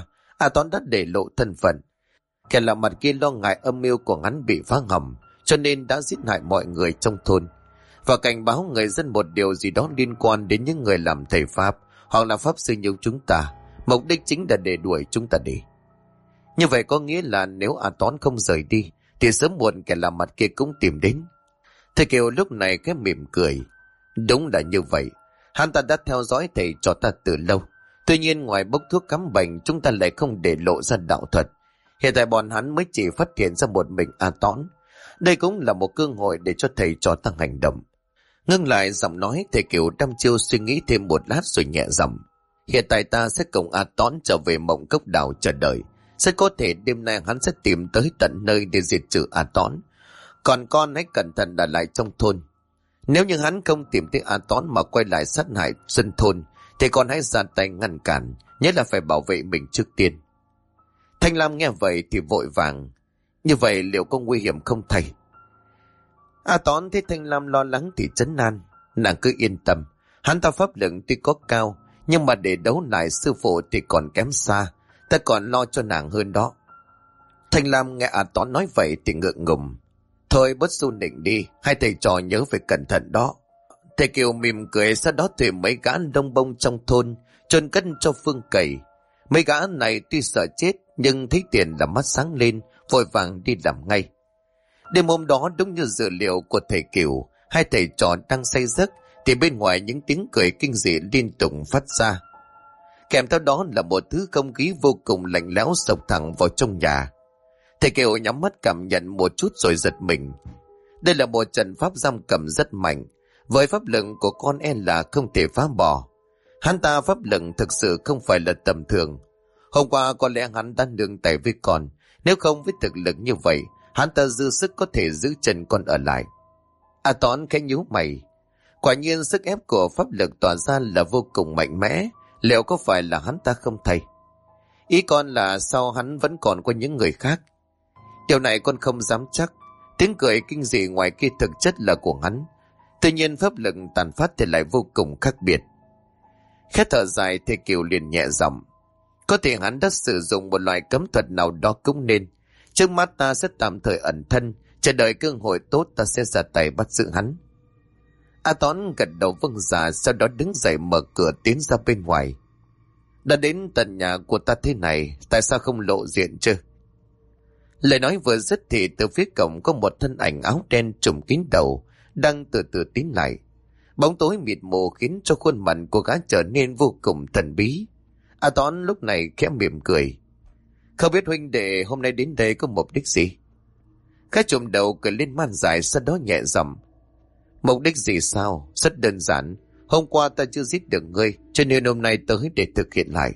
A Toán đã để lộ thân phận. Kẻ lạ mặt kia lo ngại âm mưu của hắn bị phá hỏng, cho nên đã giết hại mọi người trong thôn và cảnh báo người dân một điều gì đó liên quan đến những người làm thầy pháp hoặc là pháp sư như chúng ta. Mục đích chính là để đuổi chúng ta đi. Như vậy có nghĩa là nếu A Toán không rời đi thì sớm muộn kẻ lạ mặt kia cũng tìm đến. Thầy Kiều lúc này cái mỉm cười. Đúng là như vậy. Hắn ta đã theo dõi thầy cho ta từ lâu. Tuy nhiên ngoài bốc thuốc cắm bệnh, chúng ta lại không để lộ ra đạo thuật. Hiện tại bọn hắn mới chỉ phát hiện ra một mình A Toán. Đây cũng là một cơ hội để cho thầy trò tăng hành động. Ngưng lại giọng nói, thầy Kiều đăm chiêu suy nghĩ thêm một lát rồi nhẹ giọng. Hiện tại ta sẽ cùng A Toán trở về Mộng Cốc Đảo chờ đợi. Rất có thể đêm nay hắn sẽ tìm tới tận nơi để diệt trừ A Toán. Còn con hãy cẩn thận ở lại trong thôn. Nếu như hắn không tìm thấy A Toán mà quay lại sát hại dân thôn, thì con hãy ra tay ngăn cản, nhớ là phải bảo vệ mình trước tiên. Thanh Lam nghe vậy thì vội vàng. Như vậy liệu có nguy hiểm không thầy? A Toán thấy Thanh Lam lo lắng thì trấn an. Nàng cứ yên tâm, hắn ta pháp lực tuy có cao, nhưng mà để đấu lại sư phụ thì còn kém xa. Ta còn lo cho nàng hơn đó. Thanh Lam nghe A Toán nói vậy thì ngượng ngùng. Thôi bớt xu nịnh đi, hai thầy trò nhớ phải cẩn thận đó. Thầy Kiều mỉm cười, sau đó thuê mấy gã đông bông trong thôn chôn cất cho Phương cày. Mấy gã này tuy sợ chết nhưng thấy tiền là mắt sáng lên, vội vàng đi làm ngay. Đêm hôm đó đúng như dự liệu của thầy Kiều, hai thầy trò đang say giấc thì bên ngoài những tiếng cười kinh dị liên tục phát ra. Kèm theo đó là một thứ không khí vô cùng lạnh lẽo sộc thẳng vào trong nhà. Thầy Kiều nhắm mắt cảm nhận một chút rồi giật mình. Đây là một trận pháp giam cầm rất mạnh, với pháp lực của con là không thể phá bỏ. Hắn ta pháp lực thực sự không phải là tầm thường. Hôm qua có lẽ hắn đã nương tay với con, nếu không với thực lực như vậy, hắn ta dư sức có thể giữ chân con ở lại. A Toán khẽ nhíu mày. Quả nhiên sức ép của pháp lực tỏa ra là vô cùng mạnh mẽ, liệu có phải là hắn ta không thầy? Ý con là sao hắn vẫn còn có những người khác? Điều này con không dám chắc. Tiếng cười kinh dị ngoài kia thực chất là của hắn. Tuy nhiên pháp lực tàn phát thì lại vô cùng khác biệt. Khẽ thở dài, thầy Kiều liền nhẹ giọng. Có thể hắn đã sử dụng một loại cấm thuật nào đó cũng nên. Trước mắt ta sẽ tạm thời ẩn thân, chờ đợi cơ hội tốt ta sẽ ra tay bắt giữ hắn. A Toán gật đầu vâng dạ, sau đó đứng dậy mở cửa tiến ra bên ngoài. Đã đến tận nhà của ta thế này, tại sao không lộ diện chứ? Lời nói vừa dứt thì từ phía cổng có một thân ảnh áo đen trùm kín đầu đang từ từ tiến lại. Bóng tối mịt mù khiến cho khuôn mặt của gã trở nên vô cùng thần bí. A Toán lúc này khẽ mỉm cười. Không biết huynh đệ hôm nay đến đây có mục đích gì? Gã trùm đầu cười lên man dài, sau đó nhẹ giọng. Mục đích gì sao? Rất đơn giản. Hôm qua ta chưa giết được ngươi, cho nên hôm nay tới để thực hiện lại.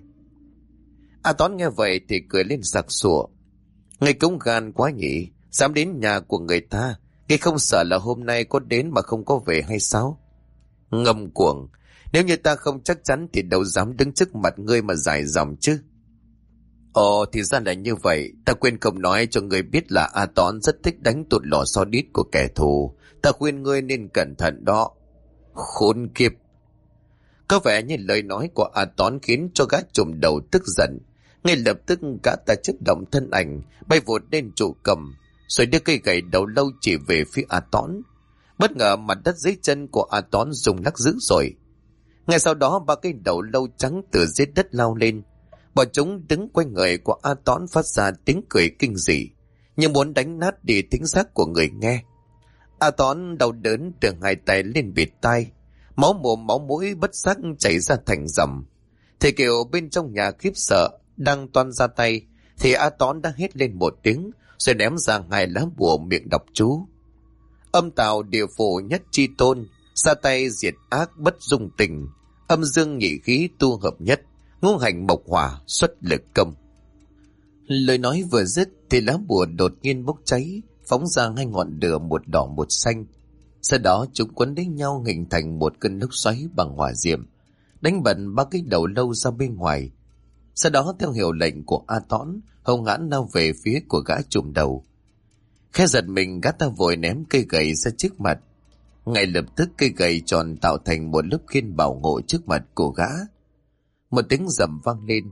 A Toán nghe vậy thì cười lên sặc sụa. Ngươi cũng gan quá nhỉ, dám đến nhà của người ta. Ngươi không sợ là hôm nay có đến mà không có về hay sao? Ngâm cuồng, nếu như ta không chắc chắn thì đâu dám đứng trước mặt ngươi mà dài dòng chứ. Ồ, thì ra là như vậy. Ta quên không nói cho ngươi biết là A Toán rất thích đánh tụt lò xo đít của kẻ thù. Ta khuyên ngươi nên cẩn thận đó. Khốn kiếp. Có vẻ như lời nói của A Toán khiến cho gã trùm đầu tức giận. Ngay lập tức gã ta chấp động thân ảnh, bay vụt lên trụ cầm, rồi đưa cây gậy đầu lâu chỉ về phía A Toán. Bất ngờ mặt đất dưới chân của A Toán rung lắc dữ dội. Ngay sau đó ba cây đầu lâu trắng từ dưới đất lao lên. Bọn chúng đứng quanh người của A Toán phát ra tiếng cười kinh dị, như muốn đánh nát đi thính giác của người nghe. A Toán đau đớn đưa hai tay lên bịt tai, máu mồm máu mũi bất giác chảy ra thành dòng. Thầy Kiều bên trong nhà khiếp sợ đang toan ra tay thì A Toán đã hét lên một tiếng rồi ném ra hai lá bùa miệng đọc chú. Âm tào địa phủ nhất chi tôn, ra tay diệt ác bất dung tình, âm dương nhị khí tu hợp nhất, ngũ hành mộc hỏa xuất lực công. Lời nói vừa dứt thì lá bùa đột nhiên bốc cháy, phóng ra hai ngọn lửa, một đỏ một xanh. Sau đó chúng quấn lấy nhau hình thành một cơn lốc xoáy bằng hỏa diệm, đánh bật ba cái đầu lâu ra bên ngoài. Sau đó theo hiệu lệnh của A Toán, hung hãn lao về phía của gã trùm đầu. Khẽ giật mình, gã ta vội ném cây gậy ra trước mặt. Ngay lập tức cây gậy tròn tạo thành một lớp khiên bảo hộ trước mặt của gã. Một tiếng rầm vang lên,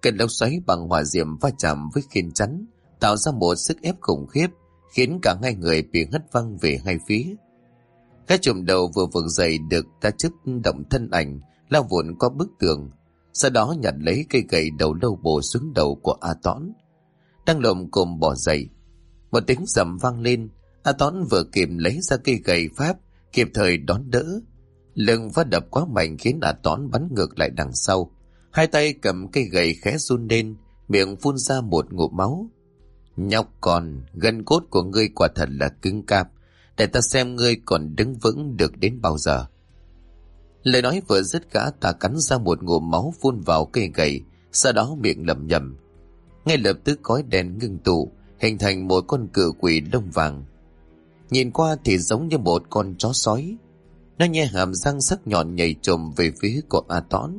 Cơn lốc xoáy bằng hỏa diệm va chạm với khiên chắn, tạo ra một sức ép khủng khiếp, khiến cả hai người bị hất văng về hai phía. Cái chùm đầu vừa vực dậy được ta chấp động thân ảnh, lao vụn qua bức tường, sau đó nhặt lấy cây gậy đầu lâu bổ xuống đầu của A Tón. Đang lồm cồm bỏ dậy, một tiếng rầm vang lên. A Tón vừa kịp lấy ra cây gậy pháp, kịp thời đón đỡ. Lưng phát đập quá mạnh khiến A Tón bắn ngược lại đằng sau. Hai tay cầm cây gậy khẽ run lên, miệng phun ra một ngụm máu. Nhóc con, gân cốt của ngươi quả thật là cứng cáp, để ta xem ngươi còn đứng vững được đến bao giờ. Lời nói vừa dứt, gã ta cắn ra một ngụm máu phun vào cây gậy, sau đó miệng lẩm nhẩm. Ngay lập tức khói đen ngưng tụ, hình thành một con cự quỷ lông vàng. Nhìn qua thì giống như một con chó sói. Nó nhe hàm răng sắc nhọn nhảy trồm về phía của A Tón.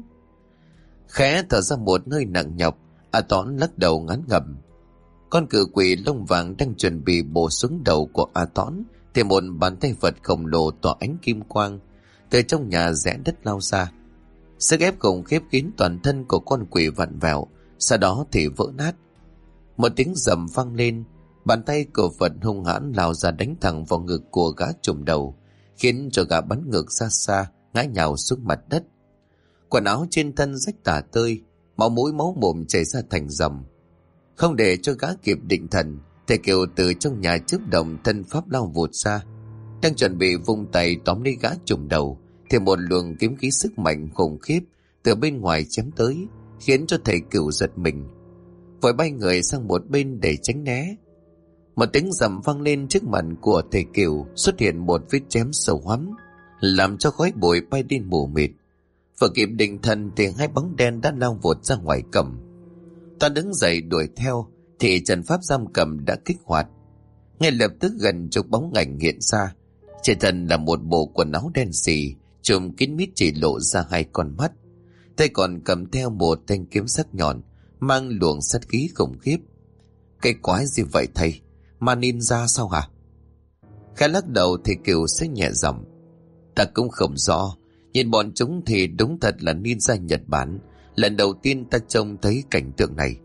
Khẽ thở ra một hơi nặng nhọc, A Tón lắc đầu ngán ngẩm. Con cự quỷ lông vàng đang chuẩn bị bổ xuống đầu của A Tón thì một bàn tay vật khổng lồ tỏa ánh kim quang từ trong nhà rẽ đất lao ra. Sức ép khủng khiếp khiến toàn thân của con quỷ vặn vẹo, sau đó thì vỡ nát. Một tiếng rầm vang lên, bàn tay của vật hung hãn lao ra đánh thẳng vào ngực của gã trùm đầu, khiến cho gã bắn ngược ra xa, ngã nhào xuống mặt đất. Quần áo trên thân rách tả tơi, máu mũi máu mồm chảy ra thành dòng. Không để cho gã kịp định thần, thầy Kiều từ trong nhà chớp động thân pháp lao vụt ra. Đang chuẩn bị vung tay tóm lấy gã trùm đầu thì một luồng kiếm khí sức mạnh khủng khiếp từ bên ngoài chém tới, khiến cho thầy Cửu giật mình, vội bay người sang một bên để tránh né. Một tiếng rầm vang lên, trước mặt của thầy Cửu xuất hiện một vết chém sâu hoắm, làm cho khói bụi bay đi mù mịt. Vừa kịp định thần thì hai bóng đen đã lao vụt ra ngoài cổng. Ta đứng dậy đuổi theo thì trận pháp giam cầm đã kích hoạt. Ngay lập tức gần chục bóng ảnh hiện ra. Trên thân là một bộ quần áo đen xì, trùm kín mít chỉ lộ ra hai con mắt. Tay còn cầm theo một thanh kiếm sắc nhọn, mang luồng sát khí khủng khiếp. Cái quái gì vậy thầy? Ma ninja sao hả? Khẽ lắc đầu thì Kiều sẽ nhẹ giọng. Ta cũng không rõ, nhìn bọn chúng thì đúng thật là ninja Nhật Bản. Lần đầu tiên ta trông thấy cảnh tượng này.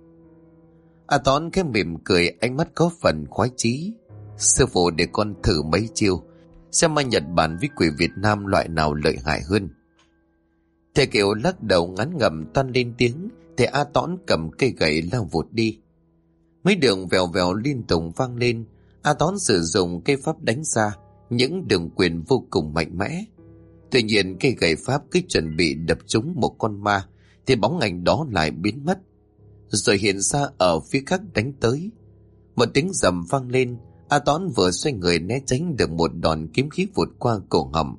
A Tón khẽ mỉm cười, ánh mắt có phần khoái chí. Sư phụ để con thử mấy chiêu, xem ma Nhật Bản với quỷ Việt Nam loại nào lợi hại hơn. Thầy Kiều lắc đầu ngán ngẩm toan lên tiếng thì A Tón cầm cây gậy lao vụt đi. Mấy đường vèo vèo liên tục vang lên. A Tón sử dụng cây pháp đánh ra những đường quyền vô cùng mạnh mẽ. Tuy nhiên cây gậy pháp cứ chuẩn bị đập trúng một con ma thì bóng ảnh đó lại biến mất, rồi hiện ra ở phía khác đánh tới. Một tiếng rầm vang lên. A Tón vừa xoay người né tránh được một đòn kiếm khí vụt qua cổ họng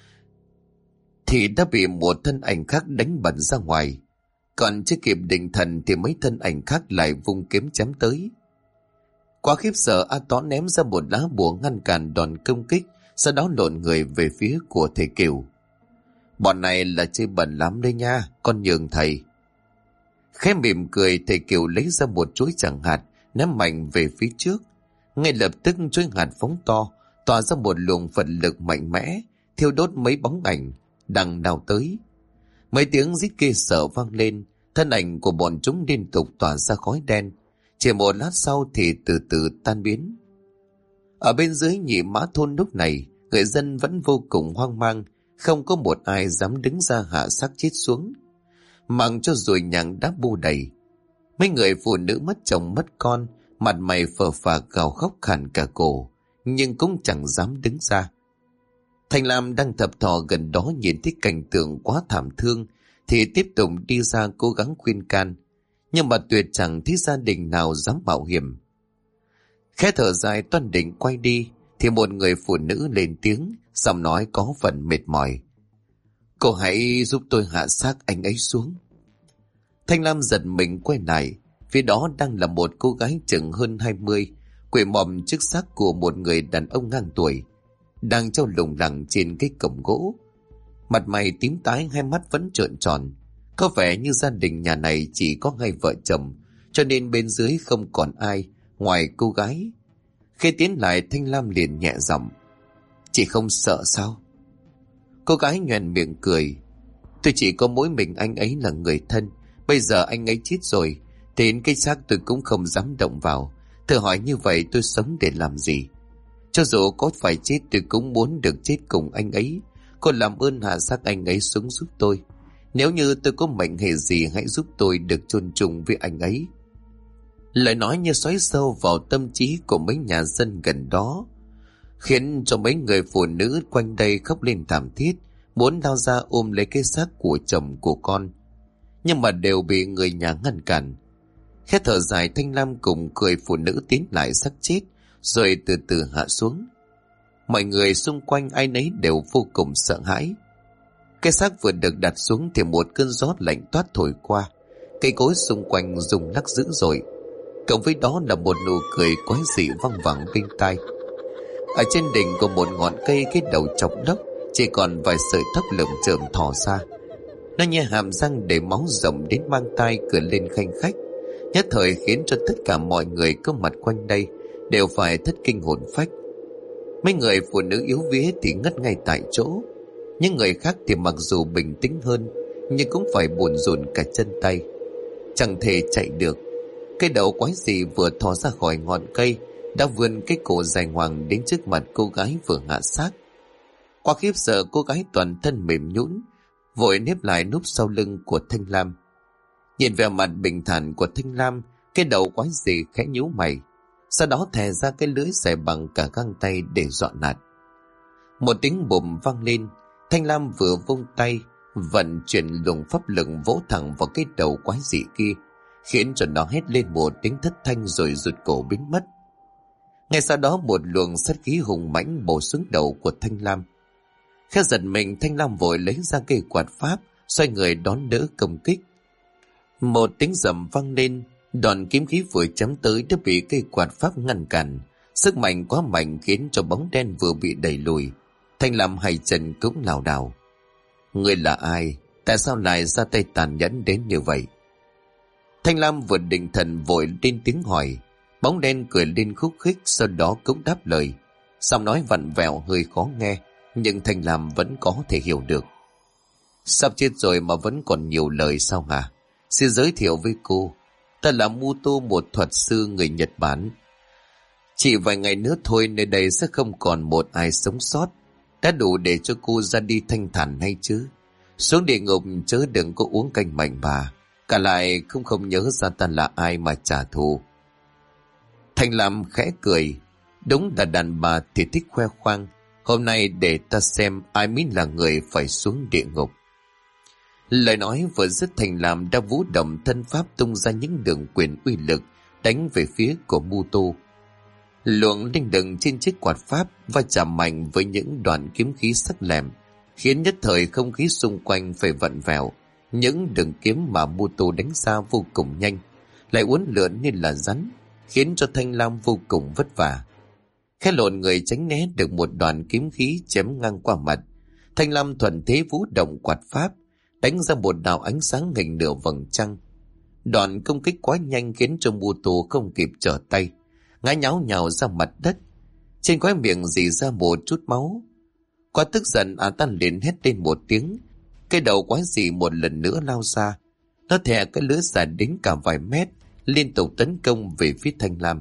thì đã bị một thân ảnh khác đánh bật ra ngoài. Còn chưa kịp định thần thì mấy thân ảnh khác lại vung kiếm chém tới. Quá khiếp sợ, A Tón ném ra một lá bùa ngăn cản đòn công kích, sau đó lộn người về phía của thầy Kiều. Bọn này là chơi bẩn lắm đây nha, con nhường thầy. Khẽ mỉm cười, thầy Kiều lấy ra một chuỗi chẳng hạt ném mạnh về phía trước. Ngay lập tức chuỗi hạt phóng to, tỏa ra một luồng phật lực mạnh mẽ, thiêu đốt mấy bóng ảnh đang đào tới. Mấy tiếng rít ghê sợ vang lên, thân ảnh của bọn chúng liên tục tỏa ra khói đen. Chỉ một lát sau thì từ từ tan biến. Ở bên dưới Nhị Mã thôn lúc này, người dân vẫn vô cùng hoang mang, không có một ai dám đứng ra hạ xác chết xuống, mặc cho ruồi nhặng đã bu đầy. Mấy người phụ nữ mất chồng mất con, mặt mày phờ phạc gào khóc khàn cả cổ, nhưng cũng chẳng dám đứng ra. Thành Lam đang thập thò gần đó nhìn thấy cảnh tượng quá thảm thương thì tiếp tục đi ra cố gắng khuyên can, nhưng mà tuyệt chẳng thấy gia đình nào dám mạo hiểm. Khẽ thở dài toan định quay đi thì một người phụ nữ lên tiếng, giọng nói có phần mệt mỏi. Cô hãy giúp tôi hạ xác anh ấy xuống. Thanh Lam giật mình quay lại, phía đó đang là một cô gái chừng hơn 20, quỳ mọm trước xác của một người đàn ông ngang tuổi, đang treo lủng lẳng trên cái cổng gỗ. Mặt mày tím tái, hai mắt vẫn trợn tròn. Có vẻ như gia đình nhà này chỉ có hai vợ chồng, cho nên bên dưới không còn ai ngoài cô gái. Khi tiến lại, Thanh Lam liền nhẹ giọng. Chị không sợ sao? Cô gái nhoẻn miệng cười. Tôi chỉ có mỗi mình anh ấy là người thân, Bây giờ anh ấy chết rồi, đến cái xác tôi cũng không dám động vào. Thử hỏi như vậy tôi sống để làm gì? Cho dù có phải chết tôi cũng muốn được chết cùng anh ấy. Cô làm ơn hạ xác anh ấy xuống giúp tôi. Nếu như tôi có mệnh hệ gì, hãy giúp tôi được chôn chung với anh ấy. Lời nói như xoáy sâu vào tâm trí của mấy nhà dân gần đó, khiến cho mấy người phụ nữ quanh đây khóc lên thảm thiết, muốn lao ra ôm lấy cái xác của chồng của con, nhưng mà đều bị người nhà ngăn cản. Khẽ thở dài, Thanh Lam cùng cười phụ nữ tiến lại xác chết, rồi từ từ hạ xuống. Mọi người xung quanh ai nấy đều vô cùng sợ hãi. Cái xác vừa được đặt xuống thì một cơn gió lạnh toát thổi qua, cây cối xung quanh rung lắc dữ dội, cộng với đó là một nụ cười quái dị văng vẳng bên tai. Ở trên đỉnh của một ngọn cây, cái đầu chọc lốc chỉ còn vài sợi tóc lởm chởm thò ra. Nó nhe hàm răng để máu rộng đến mang tai cười lên khanh khách, nhất thời khiến cho tất cả mọi người có mặt quanh đây đều phải thất kinh hồn phách. Mấy người phụ nữ yếu vía thì ngất ngay tại chỗ, những người khác thì mặc dù bình tĩnh hơn nhưng cũng phải buồn rùn cả chân tay, chẳng thể chạy được. Cái đầu quái dị vừa thò ra khỏi ngọn cây đã vươn cái cổ dài ngoằng đến trước mặt cô gái vừa hạ xác. Qua khiếp sợ, cô gái toàn thân mềm nhũn, vội nép lại núp sau lưng của Thanh Lam. Nhìn vẻ mặt bình thản của Thanh Lam, cái đầu quái dị khẽ nhíu mày, sau đó thè ra cái lưỡi dài bằng cả găng tay để dọa nạt. Một tiếng bùm vang lên, Thanh Lam vừa vung tay vận chuyển luồng pháp lực vỗ thẳng vào cái đầu quái dị kia, khiến cho nó hét lên một tiếng thất thanh rồi rụt cổ biến mất. Ngay sau đó một luồng sát khí hùng mãnh bổ xuống đầu của Thanh Lam. Khẽ giật mình, Thanh Lam vội lấy ra cây quạt pháp, xoay người đón đỡ công kích. Một tiếng rầm vang lên, đòn kiếm khí vừa chém tới đã bị cây quạt pháp ngăn cản. Sức mạnh quá mạnh khiến cho bóng đen vừa bị đẩy lùi, Thanh Lam hai chân cũng lảo đảo. Ngươi là ai? Tại sao lại ra tay tàn nhẫn đến như vậy? Thanh Lam vừa định thần vội lên tiếng hỏi. Bóng đen cười lên khúc khích, sau đó cũng đáp lời. Giọng nói vặn vẹo hơi khó nghe, nhưng Thanh Lam vẫn có thể hiểu được. Sắp chết rồi mà vẫn còn nhiều lời sao hả? Xin giới thiệu với cô, ta là Muto, một thuật sư người Nhật Bản. Chỉ vài ngày nữa thôi nơi đây sẽ không còn một ai sống sót. Đã đủ để cho cô ra đi thanh thản hay chứ? Xuống địa ngục chớ đừng có uống canh mạnh bà, cả lại không nhớ ra ta là ai mà trả thù. Thanh Lam khẽ cười. Đúng là đàn bà thì thích khoe khoang. Hôm nay để ta xem ai mới là người phải xuống địa ngục. Lời nói vừa dứt, Thanh Lam đã vũ động thân pháp tung ra những đường quyền uy lực đánh về phía của Muto. Luồng linh lực trên chiếc quạt pháp va chạm mạnh với những đoạn kiếm khí sắc lẹm, khiến nhất thời không khí xung quanh phải vặn vẹo. Những đường kiếm mà Muto đánh ra vô cùng nhanh, lại uốn lượn như là rắn, khiến cho Thanh Lam vô cùng vất vả. Khẽ lộn người tránh né được một đoạn kiếm khí chém ngang qua mặt, Thanh Lam thuận thế vũ động quạt pháp đánh ra một đạo ánh sáng hình nửa vầng trăng. Đoạn công kích quá nhanh khiến cho Muto không kịp trở tay, ngã nháo nhào ra mặt đất, trên khóe miệng rỉ ra một chút máu. Quá tức giận, ta liền hét lên một tiếng. Cái đầu quái dị một lần nữa lao ra, nó thè cái lưỡi dài đến cả vài mét, liên tục tấn công về phía Thanh Lam.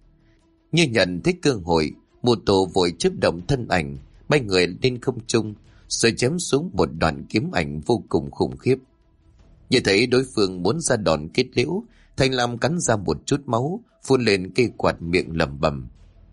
Như nhận thấy cơ hội, Muto vội chớp động thân ảnh, bay người lên không trung, rồi chém xuống một đoạn kiếm ảnh vô cùng khủng khiếp. Như thấy đối phương muốn ra đòn kết liễu, Thanh Lam cắn ra một chút máu, phun lên cây quạt, miệng lẩm bẩm: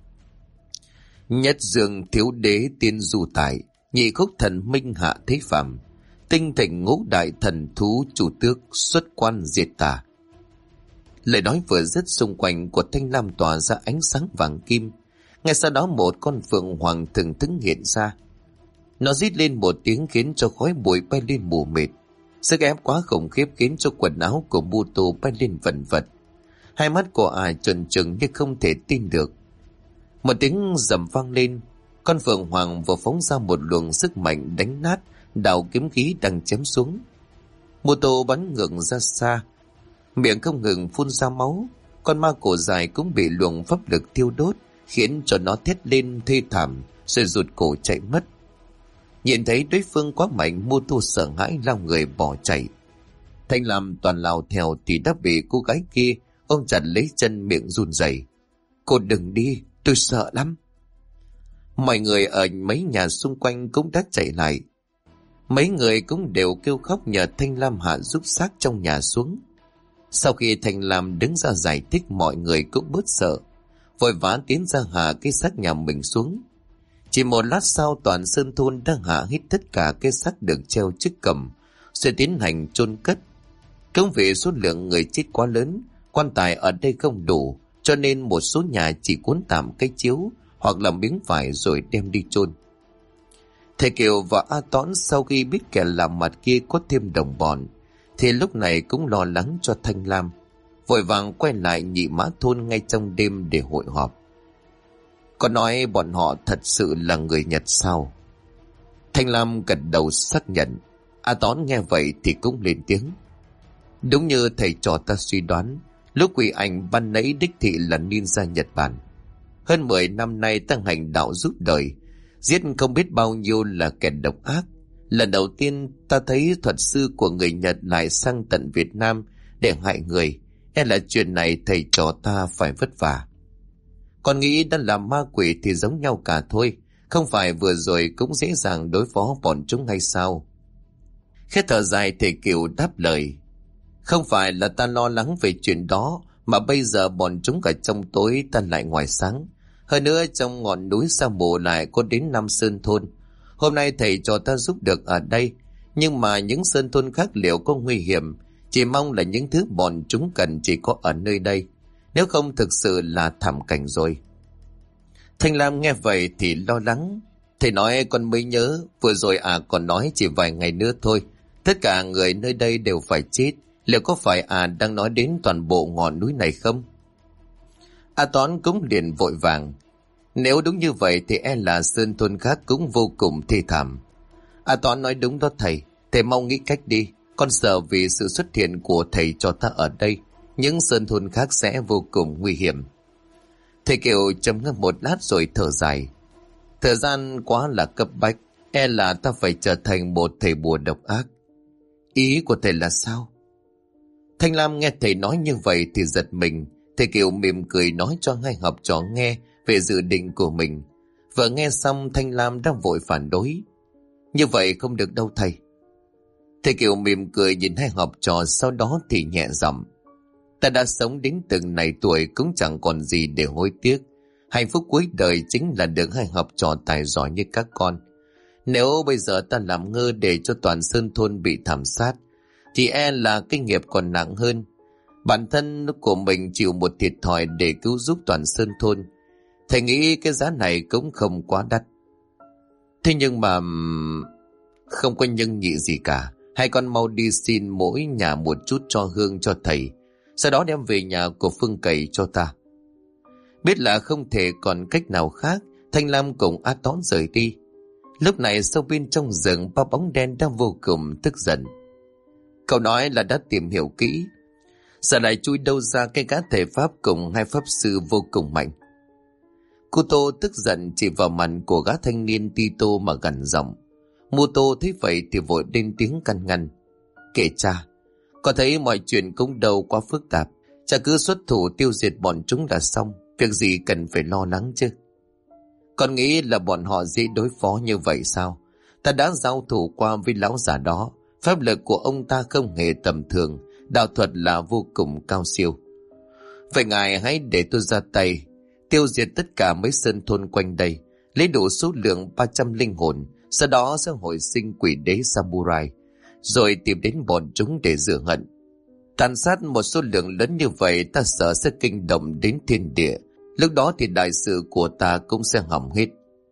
Nhất dương thiếu đế tiên du tải, nhị khúc thần minh hạ thế phàm, tinh thịnh ngũ đại thần thú chủ tước, xuất quan diệt tà. Lời nói vừa dứt, xung quanh của Thanh Lam tỏa ra ánh sáng vàng kim. Ngay sau đó một con phượng hoàng thừng thững hiện ra. Nó rít lên một tiếng khiến cho khói bụi bay lên mù mịt. Sức ép quá khủng khiếp khiến cho quần áo của Muto bay lên vần vật. Hai mắt của ai trợn trừng như không thể tin được. Một tiếng rầm vang lên, con phượng hoàng vừa phóng ra một luồng sức mạnh đánh nát đạo kiếm khí đang chém xuống. Muto bắn ngược ra xa, miệng không ngừng phun ra máu. Con ma cổ dài cũng bị luồng pháp lực thiêu đốt, khiến cho nó thét lên thê thảm rồi rụt cổ chạy mất. Nhìn thấy đối phương quá mạnh, Muto sợ hãi lao người bỏ chạy. Thanh Lam toàn lào theo thì đã bị cô gái kia ôm chặt lấy chân, miệng run rẩy. Cô đừng đi, tôi sợ lắm. Mọi người ở mấy nhà xung quanh cũng đã chạy lại. Mấy người cũng đều kêu khóc nhờ Thanh Lam hạ giúp xác trong nhà xuống. Sau khi Thanh Lam đứng ra giải thích, mọi người cũng bớt sợ, vội vã tiến ra hạ cái xác nhà mình xuống. Chỉ một lát sau, toàn sơn thôn đã hạ hết tất cả cái xác được treo trước cầm, rồi tiến hành chôn cất. Cũng vì số lượng người chết quá lớn, quan tài ở đây không đủ, cho nên một số nhà chỉ cuốn tạm cái chiếu hoặc là miếng vải rồi đem đi chôn. Thầy Kiều và A Tõn sau khi biết kẻ làm mặt kia có thêm đồng bọn, thì lúc này cũng lo lắng cho Thanh Lam, vội vàng quay lại Nhị Mã thôn ngay trong đêm để hội họp. Có nói bọn họ thật sự là người Nhật sao? Thanh Lam gật đầu xác nhận. A Tõn nghe vậy thì cũng lên tiếng. Đúng như thầy trò ta suy đoán, lúc quỷ ảnh ban nãy đích thị là ninja Nhật Bản. Hơn 10 năm nay ta hành đạo giúp đời, giết không biết bao nhiêu là kẻ độc ác. Lần đầu tiên ta thấy thuật sư của người Nhật lại sang tận Việt Nam để hại người. E là chuyện này thầy trò ta phải vất vả. Còn nghĩ đã là ma quỷ thì giống nhau cả thôi, không phải vừa rồi cũng dễ dàng đối phó bọn chúng hay sao? Khẽ thở dài, thầy Kiều đáp lời. Không phải là ta lo lắng về chuyện đó, mà bây giờ bọn chúng cả trong tối, ta lại ngoài sáng. Hơn nữa trong ngọn núi Sa Mộ lại có đến 5 sơn thôn. Hôm nay thầy cho ta giúp được ở đây, nhưng mà những sơn thôn khác liệu có nguy hiểm? Chỉ mong là những thứ bọn chúng cần chỉ có ở nơi đây, nếu không thực sự là thảm cảnh rồi. Thanh Lam nghe vậy thì lo lắng. Thầy nói con mới nhớ, vừa rồi còn nói chỉ vài ngày nữa thôi, tất cả người nơi đây đều phải chết. Liệu có phải đang nói đến toàn bộ ngọn núi này không? A Toán cũng liền vội vàng. Nếu đúng như vậy thì e là sơn thôn khác cũng vô cùng thê thảm. A Toán nói đúng đó thầy, thầy mau nghĩ cách đi. Con sợ vì sự xuất hiện của thầy cho ta ở đây, những sơn thôn khác sẽ vô cùng nguy hiểm. Thầy Kiều trầm ngâm một lát rồi thở dài. Thời gian quá là cấp bách, e là ta phải trở thành một thầy bùa độc ác. Ý của thầy là sao? Thanh Lam nghe thầy nói như vậy thì giật mình. Thầy Kiều mỉm cười nói cho hai học trò nghe về dự định của mình. Vừa nghe xong, Thanh Lam đang vội phản đối. Như vậy không được đâu thầy. Thầy Kiều mỉm cười nhìn hai học trò, sau đó thì nhẹ giọng. Ta đã sống đến từng này tuổi cũng chẳng còn gì để hối tiếc. Hạnh phúc cuối đời chính là được hai học trò tài giỏi như các con. Nếu bây giờ ta làm ngơ để cho toàn sơn thôn bị thảm sát, thì e là cái nghiệp còn nặng hơn. Bản thân của mình chịu một thiệt thòi để cứu giúp toàn sơn thôn. Thầy nghĩ cái giá này cũng không quá đắt. Thế nhưng mà... Không có nhưng nhị gì cả. Hai con mau đi xin mỗi nhà một chút cho hương cho thầy, sau đó đem về nhà của Phương cày cho ta. Biết là không thể còn cách nào khác, Thanh Lam cùng A Tón rời đi. Lúc này sâu bên trong rừng, ba bóng đen đang vô cùng tức giận. Cậu nói là đã tìm hiểu kỹ, giờ lại chui đâu ra cái gã thể pháp cùng hai pháp sư vô cùng mạnh. Cô Tô tức giận chỉ vào mặt của gã thanh niên Tito mà gằn giọng. Mô Tô thấy vậy thì vội lên tiếng can ngăn. Kệ cha, có thấy mọi chuyện cũng đâu quá phức tạp, cha cứ xuất thủ tiêu diệt bọn chúng là xong, việc gì cần phải lo lắng chứ? Con nghĩ là bọn họ dễ đối phó như vậy sao? Ta đã giao thủ qua với lão già đó, pháp lực của ông ta không hề tầm thường, đạo thuật là vô cùng cao siêu. Vậy ngài hãy để tôi ra tay, tiêu diệt tất cả mấy sơn thôn quanh đây, lấy đủ số lượng 300 linh hồn, sau đó sẽ hồi sinh quỷ đế samurai, rồi tìm đến bọn chúng để rửa hận. Tàn sát một số lượng lớn như vậy, ta sợ sẽ kinh động đến thiên địa, lúc đó thì đại sự của ta cũng sẽ hỏng hết.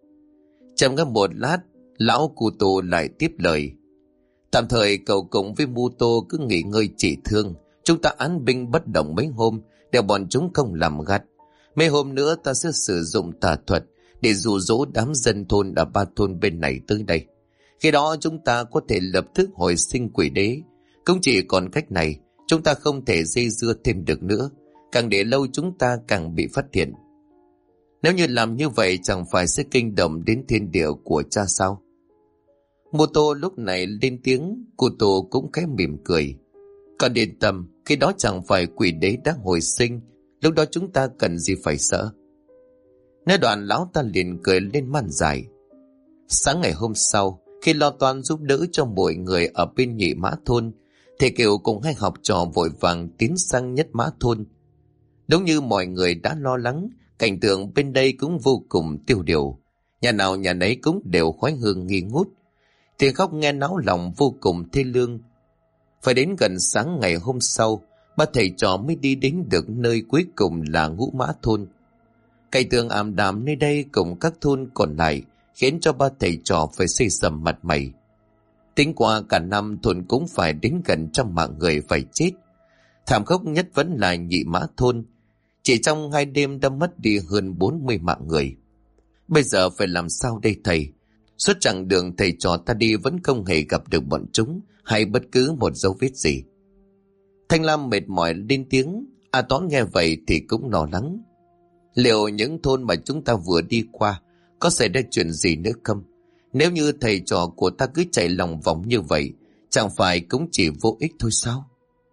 Trầm ngâm một lát, lão Kuto lại tiếp lời. Tạm thời cậu cùng với Muto cứ nghỉ ngơi trị thương, chúng ta án binh bất động mấy hôm để bọn chúng không làm gắt. Mấy hôm nữa ta sẽ sử dụng tà thuật để dụ dỗ đám dân thôn ở 3 thôn bên này tới đây. Khi đó chúng ta có thể lập tức hồi sinh quỷ đế. Cũng chỉ còn cách này, chúng ta không thể dây dưa thêm được nữa. Càng để lâu chúng ta càng bị phát hiện. Nếu như làm như vậy chẳng phải sẽ kinh động đến thiên địa của cha sao? Mô Tô lúc này lên tiếng, Kuto cũng khẽ mỉm cười. Con yên tâm, khi đó chẳng phải quỷ đế đã hồi sinh, lúc đó chúng ta cần gì phải sợ. Nói đoạn lão ta liền cười lên man dài. Sáng ngày hôm sau, khi lo toan giúp đỡ cho mọi người ở bên Nhị Mã thôn, thầy Kiều cùng hai học trò vội vàng tiến sang Nhất Mã thôn. Đúng như mọi người đã lo lắng, cảnh tượng bên đây cũng vô cùng tiêu điều. Nhà nào nhà nấy cũng đều khói hương nghi ngút. Tiếng khóc nghe náo lòng vô cùng thê lương. Phải đến gần sáng ngày hôm sau, ba thầy trò mới đi đến được nơi cuối cùng là Ngũ Mã thôn. Cảnh tượng ảm đạm nơi đây cùng các thôn còn lại khiến cho ba thầy trò phải xây sầm mặt mày. Tính qua cả năm thôn cũng phải đến gần 100 mạng người phải chết. Thảm khốc nhất vẫn là Nhị Mã thôn. Chỉ trong 2 đêm đã mất đi hơn 40 mạng người. Bây giờ phải làm sao đây thầy? Suốt chặng đường thầy trò ta đi vẫn không hề gặp được bọn chúng hay bất cứ một dấu vết gì. Thanh Lam mệt mỏi lên tiếng. A Toán nghe vậy thì cũng lo lắng. Liệu những thôn mà chúng ta vừa đi qua có xảy ra chuyện gì nữa không? Nếu như thầy trò của ta cứ chạy lòng vòng như vậy, chẳng phải cũng chỉ vô ích thôi sao?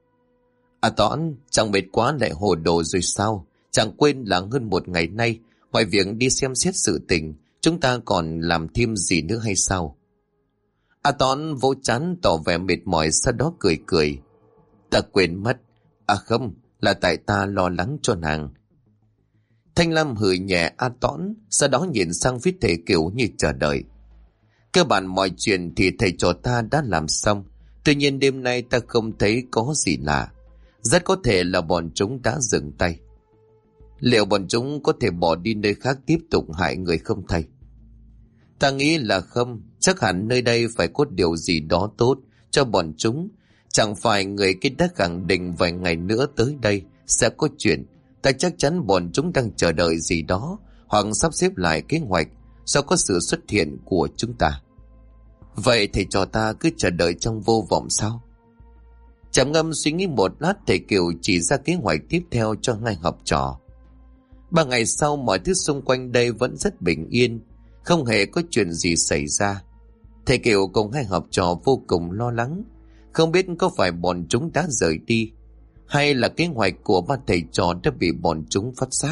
A Toán, chẳng mệt quá lại hồ đồ rồi sao? Chẳng quên là hơn 1 ngày nay, ngoài việc đi xem xét sự tình, chúng ta còn làm thêm gì nữa hay sao? A Toán vỗ trán tỏ vẻ mệt mỏi, sau đó cười cười. Ta quên mất. À không, là tại ta lo lắng cho nàng. Thanh Lam hửi nhẹ A Toán, sau đó nhìn sang phía thầy Kiều như chờ đợi. Cơ bản mọi chuyện thì thầy trò ta đã làm xong. Tuy nhiên đêm nay ta không thấy có gì lạ. Rất có thể là bọn chúng đã dừng tay. Liệu bọn chúng có thể bỏ đi nơi khác tiếp tục hại người không thầy? Ta nghĩ là không. Chắc hẳn nơi đây phải có điều gì đó tốt cho bọn chúng. Chẳng phải người kia đã khẳng định vài ngày nữa tới đây sẽ có chuyện. Ta chắc chắn bọn chúng đang chờ đợi gì đó, hoặc sắp xếp lại kế hoạch sau có sự xuất hiện của chúng ta. Vậy thầy trò ta cứ chờ đợi trong vô vọng sao? Trầm ngâm suy nghĩ một lát, thầy Kiều chỉ ra kế hoạch tiếp theo cho hai học trò. 3 ngày sau, mọi thứ xung quanh đây vẫn rất bình yên, không hề có chuyện gì xảy ra. Thầy Kiều cùng hai học trò vô cùng lo lắng, không biết có phải bọn chúng đã rời đi, hay là kế hoạch của ba thầy trò đã bị bọn chúng phát giác.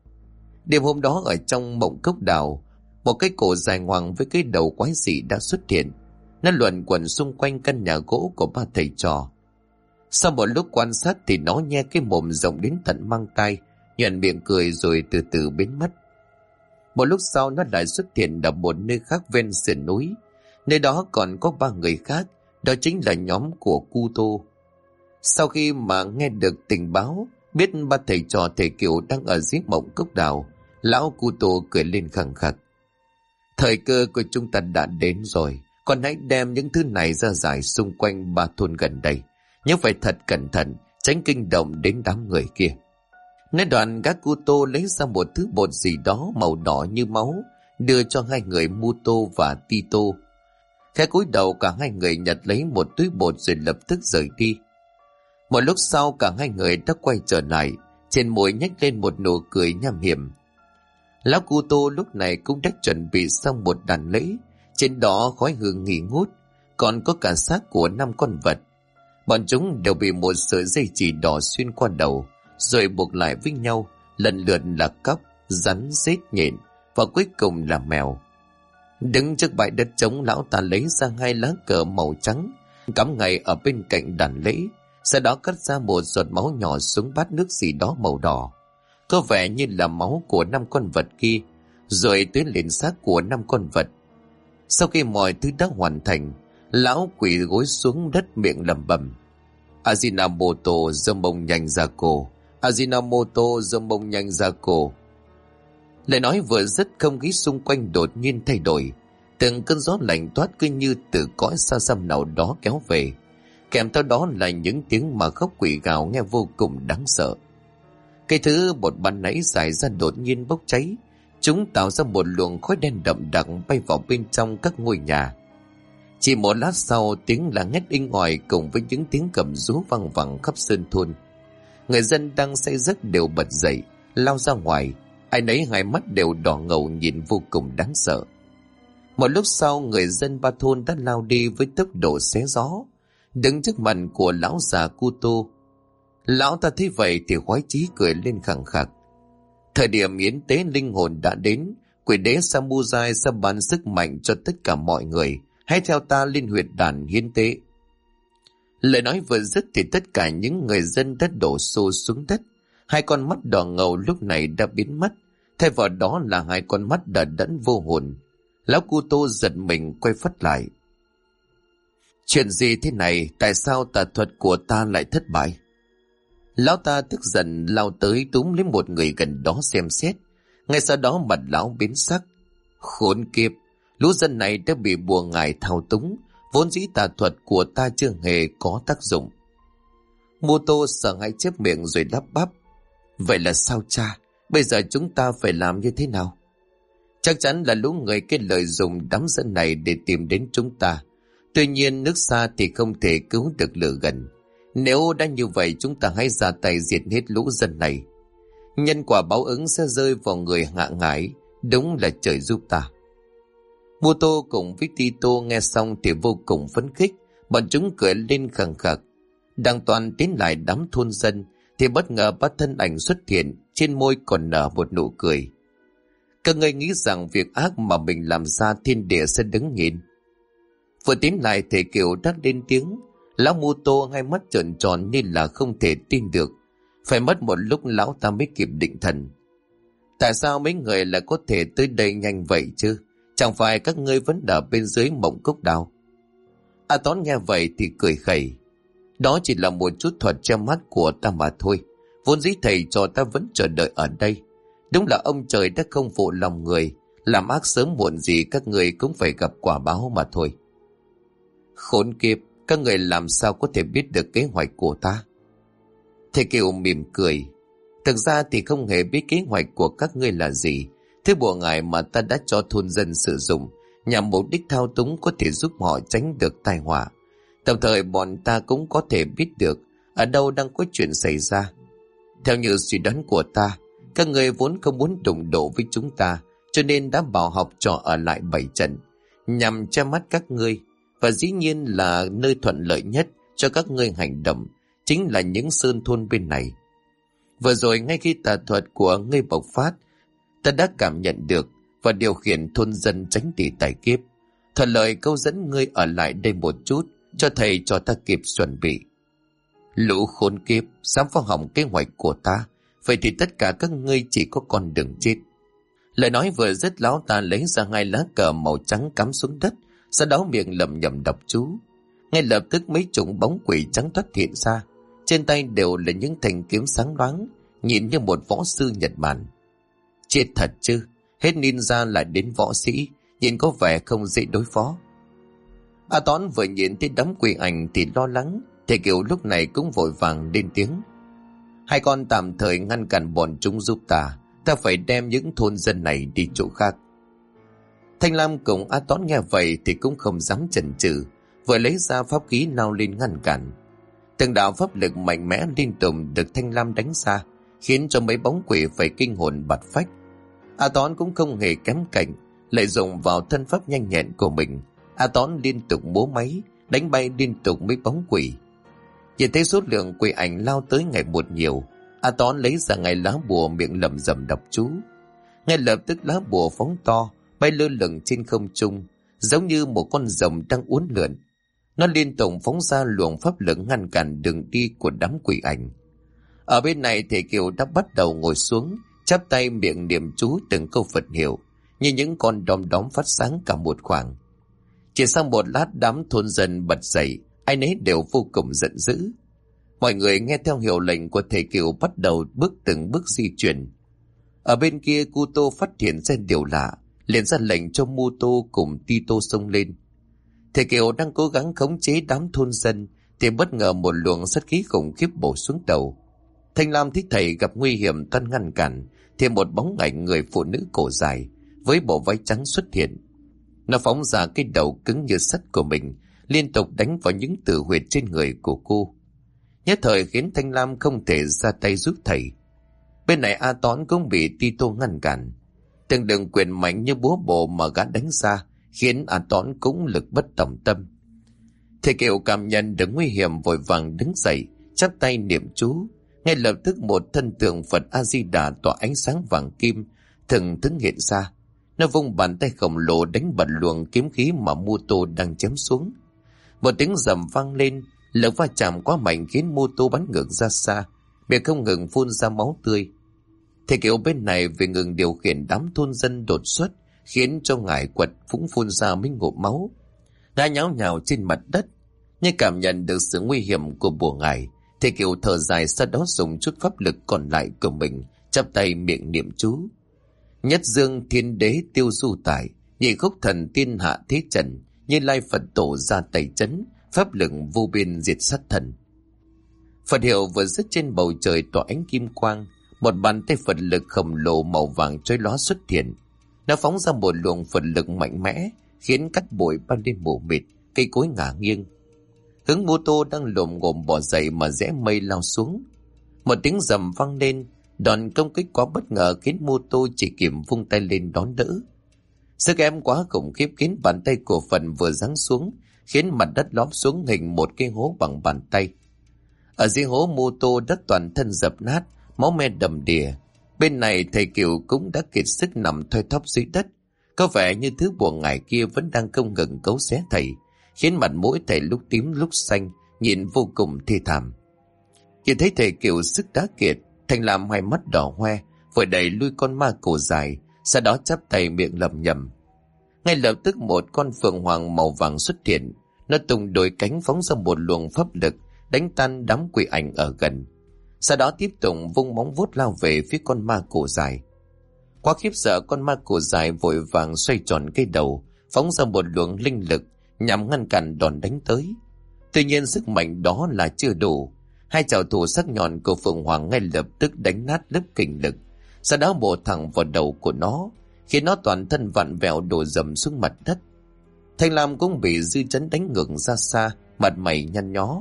Đêm hôm đó ở trong mộng cốc đào, một cái cổ dài ngoằng với cái đầu quái dị đã xuất hiện. Nó luẩn quẩn xung quanh căn nhà gỗ của ba thầy trò. Sau một lúc quan sát thì nó nhe cái mồm rộng đến tận mang tai, nhoẻn miệng cười rồi từ từ biến mất. Một lúc sau nó lại xuất hiện ở một nơi khác ven sườn núi. Nơi đó còn có 3 người khác, đó chính là nhóm của Cu Tô. Sau khi mà nghe được tình báo, biết ba thầy trò thầy Kiều đang ở dưới mộng cốc đào, lão Cu Tô cười lên khẳng khặc. Thời cơ của chúng ta đã đến rồi, còn hãy đem những thứ này ra giải xung quanh 3 thôn gần đây. Nhớ phải thật cẩn thận, tránh kinh động đến đám người kia. Nói đoạn gã Cu Tô lấy ra một thứ bột gì đó màu đỏ như máu, đưa cho hai người Muto và Tito. Khẽ cúi đầu cả hai người nhặt lấy một túi bột rồi lập tức rời đi. Một lúc sau cả hai người đã quay trở lại, trên môi nhếch lên một nụ cười nham hiểm. Lão Cu Tô lúc này cũng đã chuẩn bị xong một đàn lễ, trên đó khói hương nghi ngút, còn có cả xác của 5 con vật. Bọn chúng đều bị một sợi dây chì đỏ xuyên qua đầu, rồi buộc lại với nhau, lần lượt là cóc, rắn, rết, nhện và cuối cùng là mèo. Đứng trước bãi đất trống, lão ta lấy ra 2 lá cờ màu trắng, cắm ngay ở bên cạnh đàn lễ, sau đó cắt ra một giọt máu nhỏ xuống bát nước gì đó màu đỏ, có vẻ như là máu của 5 con vật kia, rồi tưới lên xác của 5 con vật. Sau khi mọi thứ đã hoàn thành, lão quỳ gối xuống đất miệng lẩm bẩm: Ajinomoto Zombong nhanh ra cổ, Ajinomoto Zombong nhanh ra cổ. Lời nói vừa dứt, không khí xung quanh đột nhiên thay đổi, từng cơn gió lạnh toát cứ như từ cõi xa xăm nào đó kéo về, kèm theo đó là những tiếng mà khóc quỷ gào nghe vô cùng đáng sợ. Cái thứ bột ban nãy xảy ra đột nhiên bốc cháy, chúng tạo ra một luồng khói đen đậm đặc bay vào bên trong các ngôi nhà. Chỉ một lát sau, tiếng la hét inh ỏi cùng với những tiếng cầm rú vang vẳng khắp sơn thôn. Người dân đang say giấc đều bật dậy, lao ra ngoài, ai nấy hai mắt đều đỏ ngầu nhìn vô cùng đáng sợ. Một lúc sau, người dân 3 thôn đã lao đi với tốc độ xé gió. đứng trước mặt của lão già Cu Tô. Lão ta thấy vậy thì khoái chí cười lên khẳng khặc. Thời điểm yến tế linh hồn đã đến, quỷ đế Samuzai sẽ ban sức mạnh cho tất cả mọi người. Hãy theo ta lên huyệt đàn hiến tế. Lời nói vừa dứt thì tất cả những người dân đã đổ xô xuống đất. Hai con mắt đỏ ngầu lúc này đã biến mất, thay vào đó là hai con mắt đờ đẫn vô hồn. Lão Cu Tô giật mình quay phắt lại. Chuyện gì thế này? Tại sao tà thuật của ta lại thất bại? Lão ta tức giận lao tới túm lấy một người gần đó xem xét. Ngay sau đó mặt lão biến sắc. Khốn kiếp, lũ dân này đã bị bùa ngải thao túng, vốn dĩ tà thuật của ta chưa hề có tác dụng. Mô Tô sợ hãi chép miệng rồi lắp bắp. Vậy là sao cha? Bây giờ chúng ta phải làm như thế nào? Chắc chắn là lũ người cái lợi dụng đám dân này để tìm đến chúng ta. Tuy nhiên nước xa thì không thể cứu được lửa gần. Nếu đã như vậy chúng ta hãy ra tay diệt hết lũ dân này. Nhân quả báo ứng sẽ rơi vào người hạ ngải. Đúng là trời giúp ta. Mô Tô cùng với Tito nghe xong thì vô cùng phấn khích. Bọn chúng cười lên khẳng khặc. Đang toàn tiến lại đám thôn dân thì bất ngờ bát thân ảnh xuất hiện, trên môi còn nở một nụ cười. Các ngươi nghĩ rằng việc ác mà mình làm ra thiên địa sẽ đứng nhìn? Vừa tiến lại thầy Kiều đã lên tiếng. Lão Mô Tô hai mắt trợn tròn như là không thể tin được. Phải mất một lúc lão ta mới kịp định thần. Tại sao mấy người lại có thể tới đây nhanh vậy chứ? Chẳng phải các ngươi vẫn ở bên dưới mộng cốc đào? A Tón nghe vậy thì cười khẩy. Đó chỉ là một chút thuật che mắt của ta mà thôi. Vốn dĩ thầy cho ta vẫn chờ đợi ở đây. Đúng là ông trời đã không phụ lòng người. Làm ác sớm muộn gì các người cũng phải gặp quả báo mà thôi. Khốn kiếp, các người làm sao có thể biết được kế hoạch của ta? Thầy Kiều mỉm cười. Thực ra thì không hề biết kế hoạch của các ngươi là gì. Thế bùa ngải mà ta đã cho thôn dân sử dụng nhằm mục đích thao túng có thể giúp họ tránh được tai họa. Đồng thời bọn ta cũng có thể biết được ở đâu đang có chuyện xảy ra. Theo như suy đoán của ta, các người vốn không muốn đụng độ với chúng ta, cho nên đã bảo học trò ở lại bảy trận nhằm che mắt các ngươi. Và dĩ nhiên là nơi thuận lợi nhất cho các ngươi hành động chính là những sơn thôn bên này. Vừa rồi ngay khi tà thuật của ngươi bộc phát, ta đã cảm nhận được và điều khiển thôn dân tránh tỷ tài kiếp. Thuận lợi câu dẫn ngươi ở lại đây một chút, cho thầy cho ta kịp chuẩn bị. Lũ khốn kiếp, dám phá hỏng kế hoạch của ta, vậy thì tất cả các ngươi chỉ có con đường chết. Lời nói vừa dứt, lão ta lấy ra hai lá cờ màu trắng cắm xuống đất, sau đó miệng lẩm nhẩm đọc chú. Ngay lập tức mấy chục bóng quỷ trắng thoát hiện ra, trên tay đều là những thanh kiếm sáng loáng, nhìn như một võ sư Nhật Bản. Chết thật chứ, hết ninja lại đến võ sĩ, nhìn có vẻ không dễ đối phó. A Tón vừa nhìn thấy đám quỷ ảnh thì lo lắng, thầy Kiều lúc này cũng vội vàng lên tiếng. Hai con tạm thời ngăn cản bọn chúng giúp ta, ta phải đem những thôn dân này đi chỗ khác. Thanh Lam cùng A Tón nghe vậy thì cũng không dám chần chừ, vừa lấy ra pháp khí lao lên ngăn cản. Từng đạo pháp lực mạnh mẽ liên tục được Thanh Lam đánh ra, khiến cho mấy bóng quỷ phải kinh hồn bạt phách. A Tón cũng không hề kém cạnh, lợi dụng vào thân pháp nhanh nhẹn của mình, A Tón liên tục múa máy, đánh bay liên tục mấy bóng quỷ. Nhìn thấy số lượng quỷ ảnh lao tới ngày một nhiều, A Tón lấy ra ngay lá bùa, miệng lẩm rẩm đọc chú. Ngay lập tức lá bùa phóng to, bay lơ lửng trên không trung, giống như một con rồng đang uốn lượn. Nó liên tục phóng ra luồng pháp lực ngăn cản đường đi của đám quỷ ảnh. Ở bên này thầy Kiều đã bắt đầu ngồi xuống, chắp tay miệng niệm chú từng câu Phật hiệu, như những con đom đóm phát sáng cả một khoảng. Chỉ sau một lát đám thôn dân bật dậy, ai nấy đều vô cùng giận dữ. Mọi người nghe theo hiệu lệnh của thầy Kiều bắt đầu từng bước di chuyển. Ở bên kia Cu Tô phát hiện ra điều lạ, liền ra lệnh cho Mu Tô cùng Tito xông lên. Thầy Kiều đang cố gắng khống chế đám thôn dân thì bất ngờ một luồng sát khí khủng khiếp bổ xuống đầu. Thanh Lam thấy thầy gặp nguy hiểm toan ngăn cản thì một bóng ảnh người phụ nữ cổ dài với bộ váy trắng xuất hiện. Nó phóng ra cái đầu cứng như sắt của mình, liên tục đánh vào những tử huyệt trên người của cô. Nhất thời khiến Thanh Lam không thể ra tay giúp thầy. Bên này A Tón cũng bị Tito ngăn cản. Từng đường quyền mạnh như búa bổ mà gã đánh ra khiến A Tón cũng lực bất tòng tâm. Thầy Kiều cảm nhận được nguy hiểm, vội vàng đứng dậy, chắp tay niệm chú. Ngay lập tức một thân tượng Phật A Di Đà tỏa ánh sáng vàng kim thừng thững hiện ra. Nó vung bàn tay khổng lồ đánh bật luồng kiếm khí mà Mô Tô đang chém xuống. Một tiếng rầm vang lên, lực va chạm quá mạnh khiến Mô Tô bắn ngược ra xa, miệng không ngừng phun ra máu tươi. Thầy Kiều bên này vì ngừng điều khiển đám thôn dân đột xuất, khiến cho ngải quật cũng phun ra mấy ngụm máu. Gã nháo nhào trên mặt đất, nhưng cảm nhận được sự nguy hiểm của bùa ngải, thầy Kiều thở dài, sau đó dùng chút pháp lực còn lại của mình, chắp tay miệng niệm chú. Nhất dương thiên đế tiêu du tải, nhị khúc thần tiên hạ thế trần, Như Lai Phật tổ ra tay chấn, pháp lực vô biên diệt sát thần. Phật hiệu vừa dứt, trên bầu trời tỏa ánh kim quang, một bàn tay Phật lực khổng lồ màu vàng chói lóa xuất hiện. Nó phóng ra một luồng Phật lực mạnh mẽ, khiến cát bụi bay lên mù mịt, cây cối ngả nghiêng. Hướng Mô Tô đang lồm ngồm bò dậy mà rẽ mây lao xuống. Một tiếng rầm vang lên, đòn công kích quá bất ngờ khiến Mô Tô chỉ kịp vung tay lên đón đỡ. Sức ép quá khủng khiếp khiến bàn tay của Phật vừa giáng xuống, khiến mặt đất lóm xuống hình một cái hố bằng bàn tay. Ở dưới hố, Mô Tô đất toàn thân dập nát, máu me đầm đìa. Bên này thầy Kiều cũng đã kiệt sức nằm thoi thóp dưới đất. Có vẻ như thứ bùa ngải kia vẫn đang không ngừng cấu xé thầy, khiến mặt mũi thầy lúc tím lúc xanh, nhìn vô cùng thê thảm. Khi thấy thầy Kiều sức đã kiệt, Thanh Lam hai mắt đỏ hoe, vội đẩy lui con ma cổ dài, sau đó chắp tay miệng lẩm nhẩm. Ngay lập tức một con phượng hoàng màu vàng xuất hiện, nó tung đôi cánh phóng ra một luồng pháp lực, đánh tan đám quỷ ảnh ở gần. Sau đó tiếp tục vung móng vuốt lao về phía con ma cổ dài. Quá khiếp sợ, con ma cổ dài vội vàng xoay tròn cây đầu, phóng ra một luồng linh lực nhằm ngăn cản đòn đánh tới. Tuy nhiên sức mạnh đó là chưa đủ. Hai trảo thủ sắc nhọn của phượng hoàng ngay lập tức đánh nát lớp kình lực, sau đó bổ thẳng vào đầu của nó, khiến nó toàn thân vặn vẹo đổ dầm xuống mặt đất. Thanh Lam cũng bị dư chấn đánh ngược ra xa, mặt mày nhăn nhó.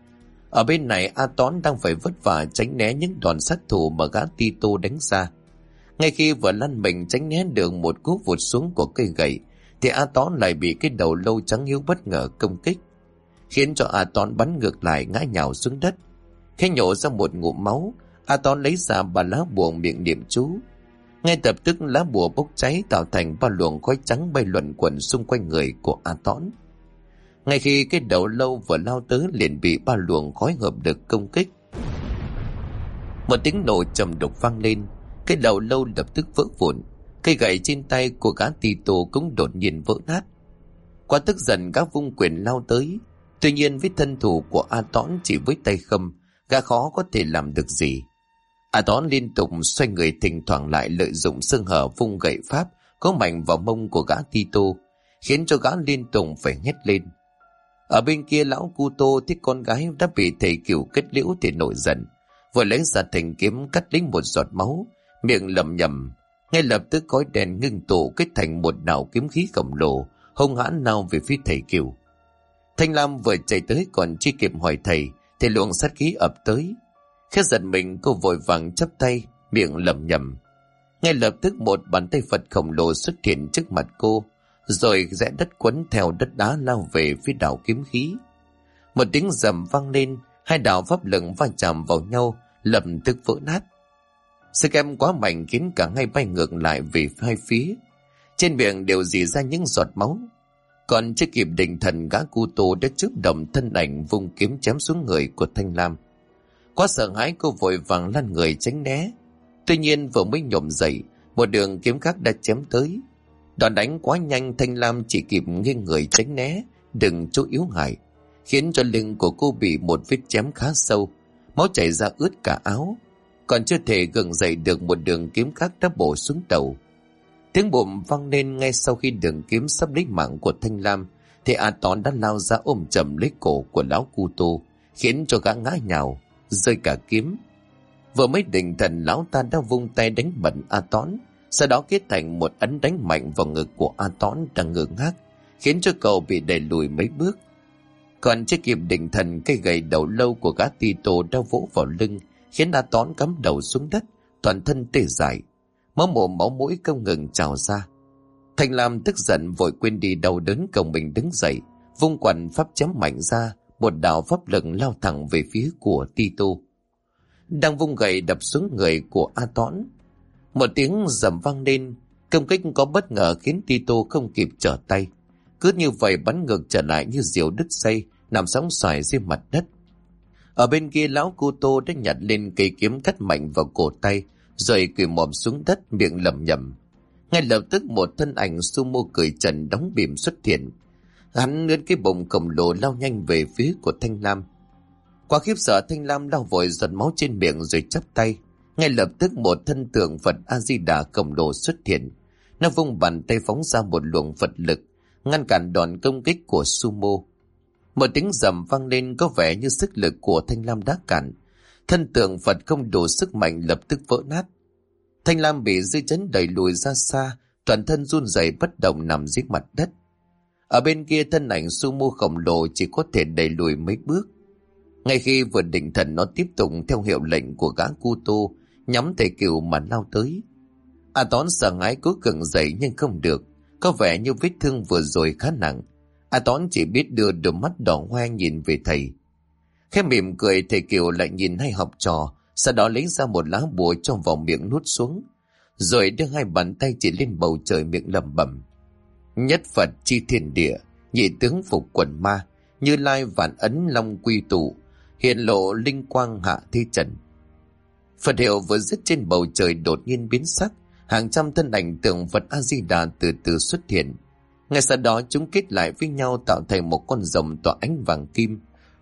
Ở bên này, A Tón đang phải vất vả tránh né những đòn sát thủ mà gã Tito đánh ra. Ngay khi vừa lăn mình tránh né được một cú vụt xuống của cây gậy, thì A Tón lại bị cái đầu lâu trắng hiếu bất ngờ công kích, khiến cho A Tón bắn ngược lại, ngã nhào xuống đất. Khi nhổ ra một ngụm máu, A Tón lấy ra ba lá bùa miệng niệm chú. Ngay lập tức lá bùa bốc cháy, tạo thành ba luồng khói trắng bay luẩn quẩn xung quanh người của A Tón. Ngay khi cái đầu lâu vừa lao tới, liền bị ba luồng khói hợp lực công kích. Một tiếng nổ trầm đục vang lên, cái đầu lâu lập tức vỡ vụn. Cây gậy trên tay của gã Tito cũng đột nhiên vỡ nát. Quá tức giận, gã vung quyền lao tới. Tuy nhiên với thân thủ của A Tón chỉ với tay không, gã khó có thể làm được gì. A Tón liên tục xoay người, thỉnh thoảng lại lợi dụng sơ hở vung gậy pháp có mạnh vào mông của gã Tito, khiến cho gã liên tục phải hét lên. Ở bên kia, lão Cu Tô thấy con gái đã bị thầy Kiều kết liễu thì nổi giận, vừa lấy ra thanh kiếm cắt lấy một giọt máu, miệng lẩm nhẩm. Ngay lập tức khói đèn ngưng tụ kết thành một đạo kiếm khí khổng lồ, hung hãn lao về phía thầy Kiều. Thanh Lam vừa chạy tới còn chưa kịp hỏi thầy thì luồng sát khí ập tới. Khi giật mình, cô vội vàng chắp tay miệng lẩm nhẩm. Ngay lập tức một bàn tay Phật khổng lồ xuất hiện trước mặt cô, rồi rẽ đất quấn theo đất đá lao về phía đạo kiếm khí. Một tiếng rầm vang lên, hai đạo pháp lực va chạm vào nhau, lập tức vỡ nát. Sức ép quá mạnh khiến cả hai bay ngược lại về hai phía, trên miệng đều rỉ ra những giọt máu. Còn chưa kịp định thần, gã Cu Tô đã chớp động thân ảnh vung kiếm chém xuống người của Thanh Lam. Quá sợ hãi, cô vội vàng lăn người tránh né. Tuy nhiên vừa mới nhổm dậy, một đường kiếm khác đã chém tới. Đòn đánh quá nhanh, Thanh Lam chỉ kịp nghiêng người tránh né, đừng chỗ yếu hại, khiến cho lưng của cô bị một vết chém khá sâu, máu chảy ra ướt cả áo. Còn chưa thể gượng dậy được, một đường kiếm khác đã bổ xuống đầu. Tiếng bụm vang lên. Ngay sau khi đường kiếm sắp lấy mạng của Thanh Lam thì A Tón đã lao ra ôm chầm lấy cổ của lão Cu Tô, khiến cho gã ngã nhào, rơi cả kiếm. Vừa mới định thần, lão ta đã vung tay đánh bẩn A Tón, sau đó kết thành một ấn đánh mạnh vào ngực của A Tón đang ngơ ngác, khiến cho cậu bị đẩy lùi mấy bước. Còn chưa kịp định thần, cây gậy đầu lâu của gã Tito đã vỗ vào lưng, khiến A Tón cắm đầu xuống đất, toàn thân tê dại, máu mồm máu mũi không ngừng trào ra. Thanh Lam tức giận vội quên đi đau đớn, cổng mình đứng dậy, vung quần pháp chém mạnh ra, một đạo pháp lực lao thẳng về phía của Tito. Đang vung gậy đập xuống người của A Tõn. Một tiếng rầm vang lên, công kích có bất ngờ khiến Tito không kịp trở tay. Cứ như vậy bắn ngược trở lại như diều đứt dây, nằm sóng xoài dưới mặt đất. Ở bên kia lão Cô Tô đã nhặt lên cây kiếm cắt mạnh vào cổ tay, rồi quỳ mọm xuống đất miệng lẩm nhẩm. Ngay lập tức một thân ảnh sumo cởi trần đóng bìm xuất hiện. Hắn lướn cái bụng khổng lồ lao nhanh về phía của Thanh Lam. Quá khiếp sợ, Thanh Lam lao vội giọt máu trên miệng rồi chắp tay. Ngay lập tức một thân tượng Phật A Di Đà khổng lồ xuất hiện. Nó vung bàn tay phóng ra một luồng Phật lực, ngăn cản đòn công kích của sumo. Một tiếng rầm vang lên, có vẻ như sức lực của Thanh Lam đã cạn. Thân tượng Phật không đủ sức mạnh lập tức vỡ nát. Thanh Lam bị dư chấn đẩy lùi ra xa, toàn thân run rẩy bất động nằm dưới mặt đất. Ở bên kia thân ảnh sumo khổng lồ chỉ có thể đẩy lùi mấy bước. Ngay khi vừa định thần, nó tiếp tục theo hiệu lệnh của gã Kuto nhắm thầy Cửu mà lao tới. A Tõn sợ hãi cố gượng dậy nhưng không được, có vẻ như vết thương vừa rồi khá nặng. A Tõn chỉ biết đưa đôi mắt đỏ hoe nhìn về thầy. Khẽ mỉm cười, thầy Cửu lại nhìn hai học trò, sau đó lấy ra một lá bùa cho vào miệng nuốt xuống, rồi đưa hai bàn tay chỉ lên bầu trời miệng lẩm bẩm: Nhất Phật chi thiên địa, nhị tướng phục quần ma, Như Lai vạn ấn long quy tụ, hiện lộ linh quang hạ thi trần. Phật hiệu vừa dứt, trên bầu trời đột nhiên biến sắc, hàng trăm thân ảnh tượng Phật A Di Đà từ từ xuất hiện. Ngay sau đó chúng kết lại với nhau tạo thành một con rồng tỏa ánh vàng kim.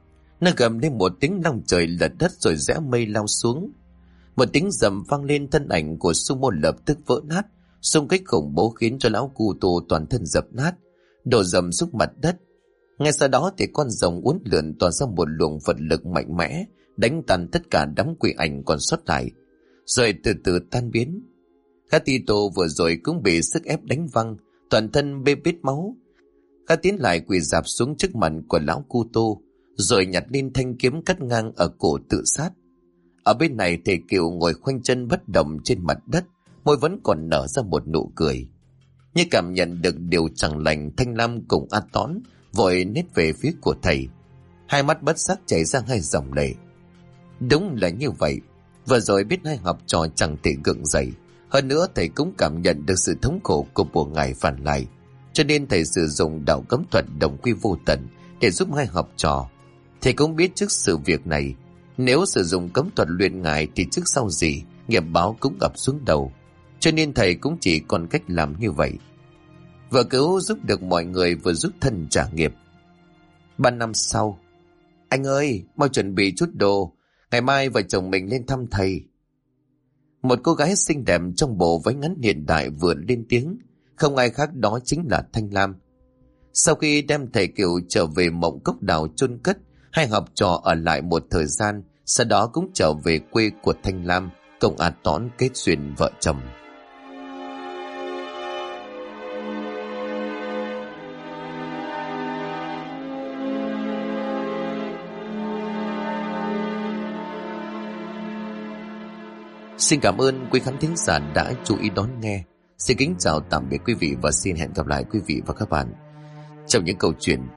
Nó gầm lên một tiếng long trời lật đất rồi rẽ mây lao xuống. Một tiếng rầm vang lên, thân ảnh của sumo lập tức vỡ nát. Xung kích khủng bố khiến cho lão Kuto toàn thân dập nát, đổ rầm xuống mặt đất. Ngay sau đó thì con rồng uốn lượn tỏa ra một luồng Phật lực mạnh mẽ, đánh tan tất cả đám quỷ ảnh còn sót lại, rồi từ từ tan biến. Gã Tito vừa rồi cũng bị sức ép đánh văng, toàn thân bê bết máu. Gã tiến lại quỳ rạp xuống trước mặt của lão Kuto, rồi nhặt lên thanh kiếm cắt ngang ở cổ tự sát. Ở bên này thầy Cửu ngồi khoanh chân bất động trên mặt đất, môi vẫn còn nở ra một nụ cười. Như cảm nhận được điều chẳng lành, Thanh Lam cùng A Tõn vội nết về phía của thầy, hai mắt bất giác chảy ra hai dòng lệ. Đúng là như vậy, vừa rồi biết hai học trò chẳng thể gượng dậy, hơn nữa thầy cũng cảm nhận được sự thống khổ của bùa ngải phản lại, cho nên thầy sử dụng đạo cấm thuật đồng quy vô tận để giúp hai học trò. Thầy cũng biết trước sự việc này, nếu sử dụng cấm thuật luyện ngải thì trước sau gì nghiệp báo cũng ập xuống đầu, cho nên thầy cũng chỉ còn cách làm như vậy. Vừa cứu giúp được mọi người, vừa giúp thân trả nghiệp. 3 năm sau, anh ơi, mau chuẩn bị chút đồ, ngày mai vợ chồng mình lên thăm thầy. Một cô gái xinh đẹp trong bộ váy ngắn hiện đại vừa lên tiếng, không ai khác đó chính là Thanh Lam. Sau khi đem thầy Cửu trở về Mộng Cốc Đào chôn cất, hai học trò ở lại một thời gian, sau đó cũng trở về quê của Thanh Lam, cùng A Tõn kết duyên vợ chồng. Xin cảm ơn quý khán thính giả đã chú ý đón nghe. Xin kính chào tạm biệt quý vị và xin hẹn gặp lại quý vị và các bạn trong những câu chuyện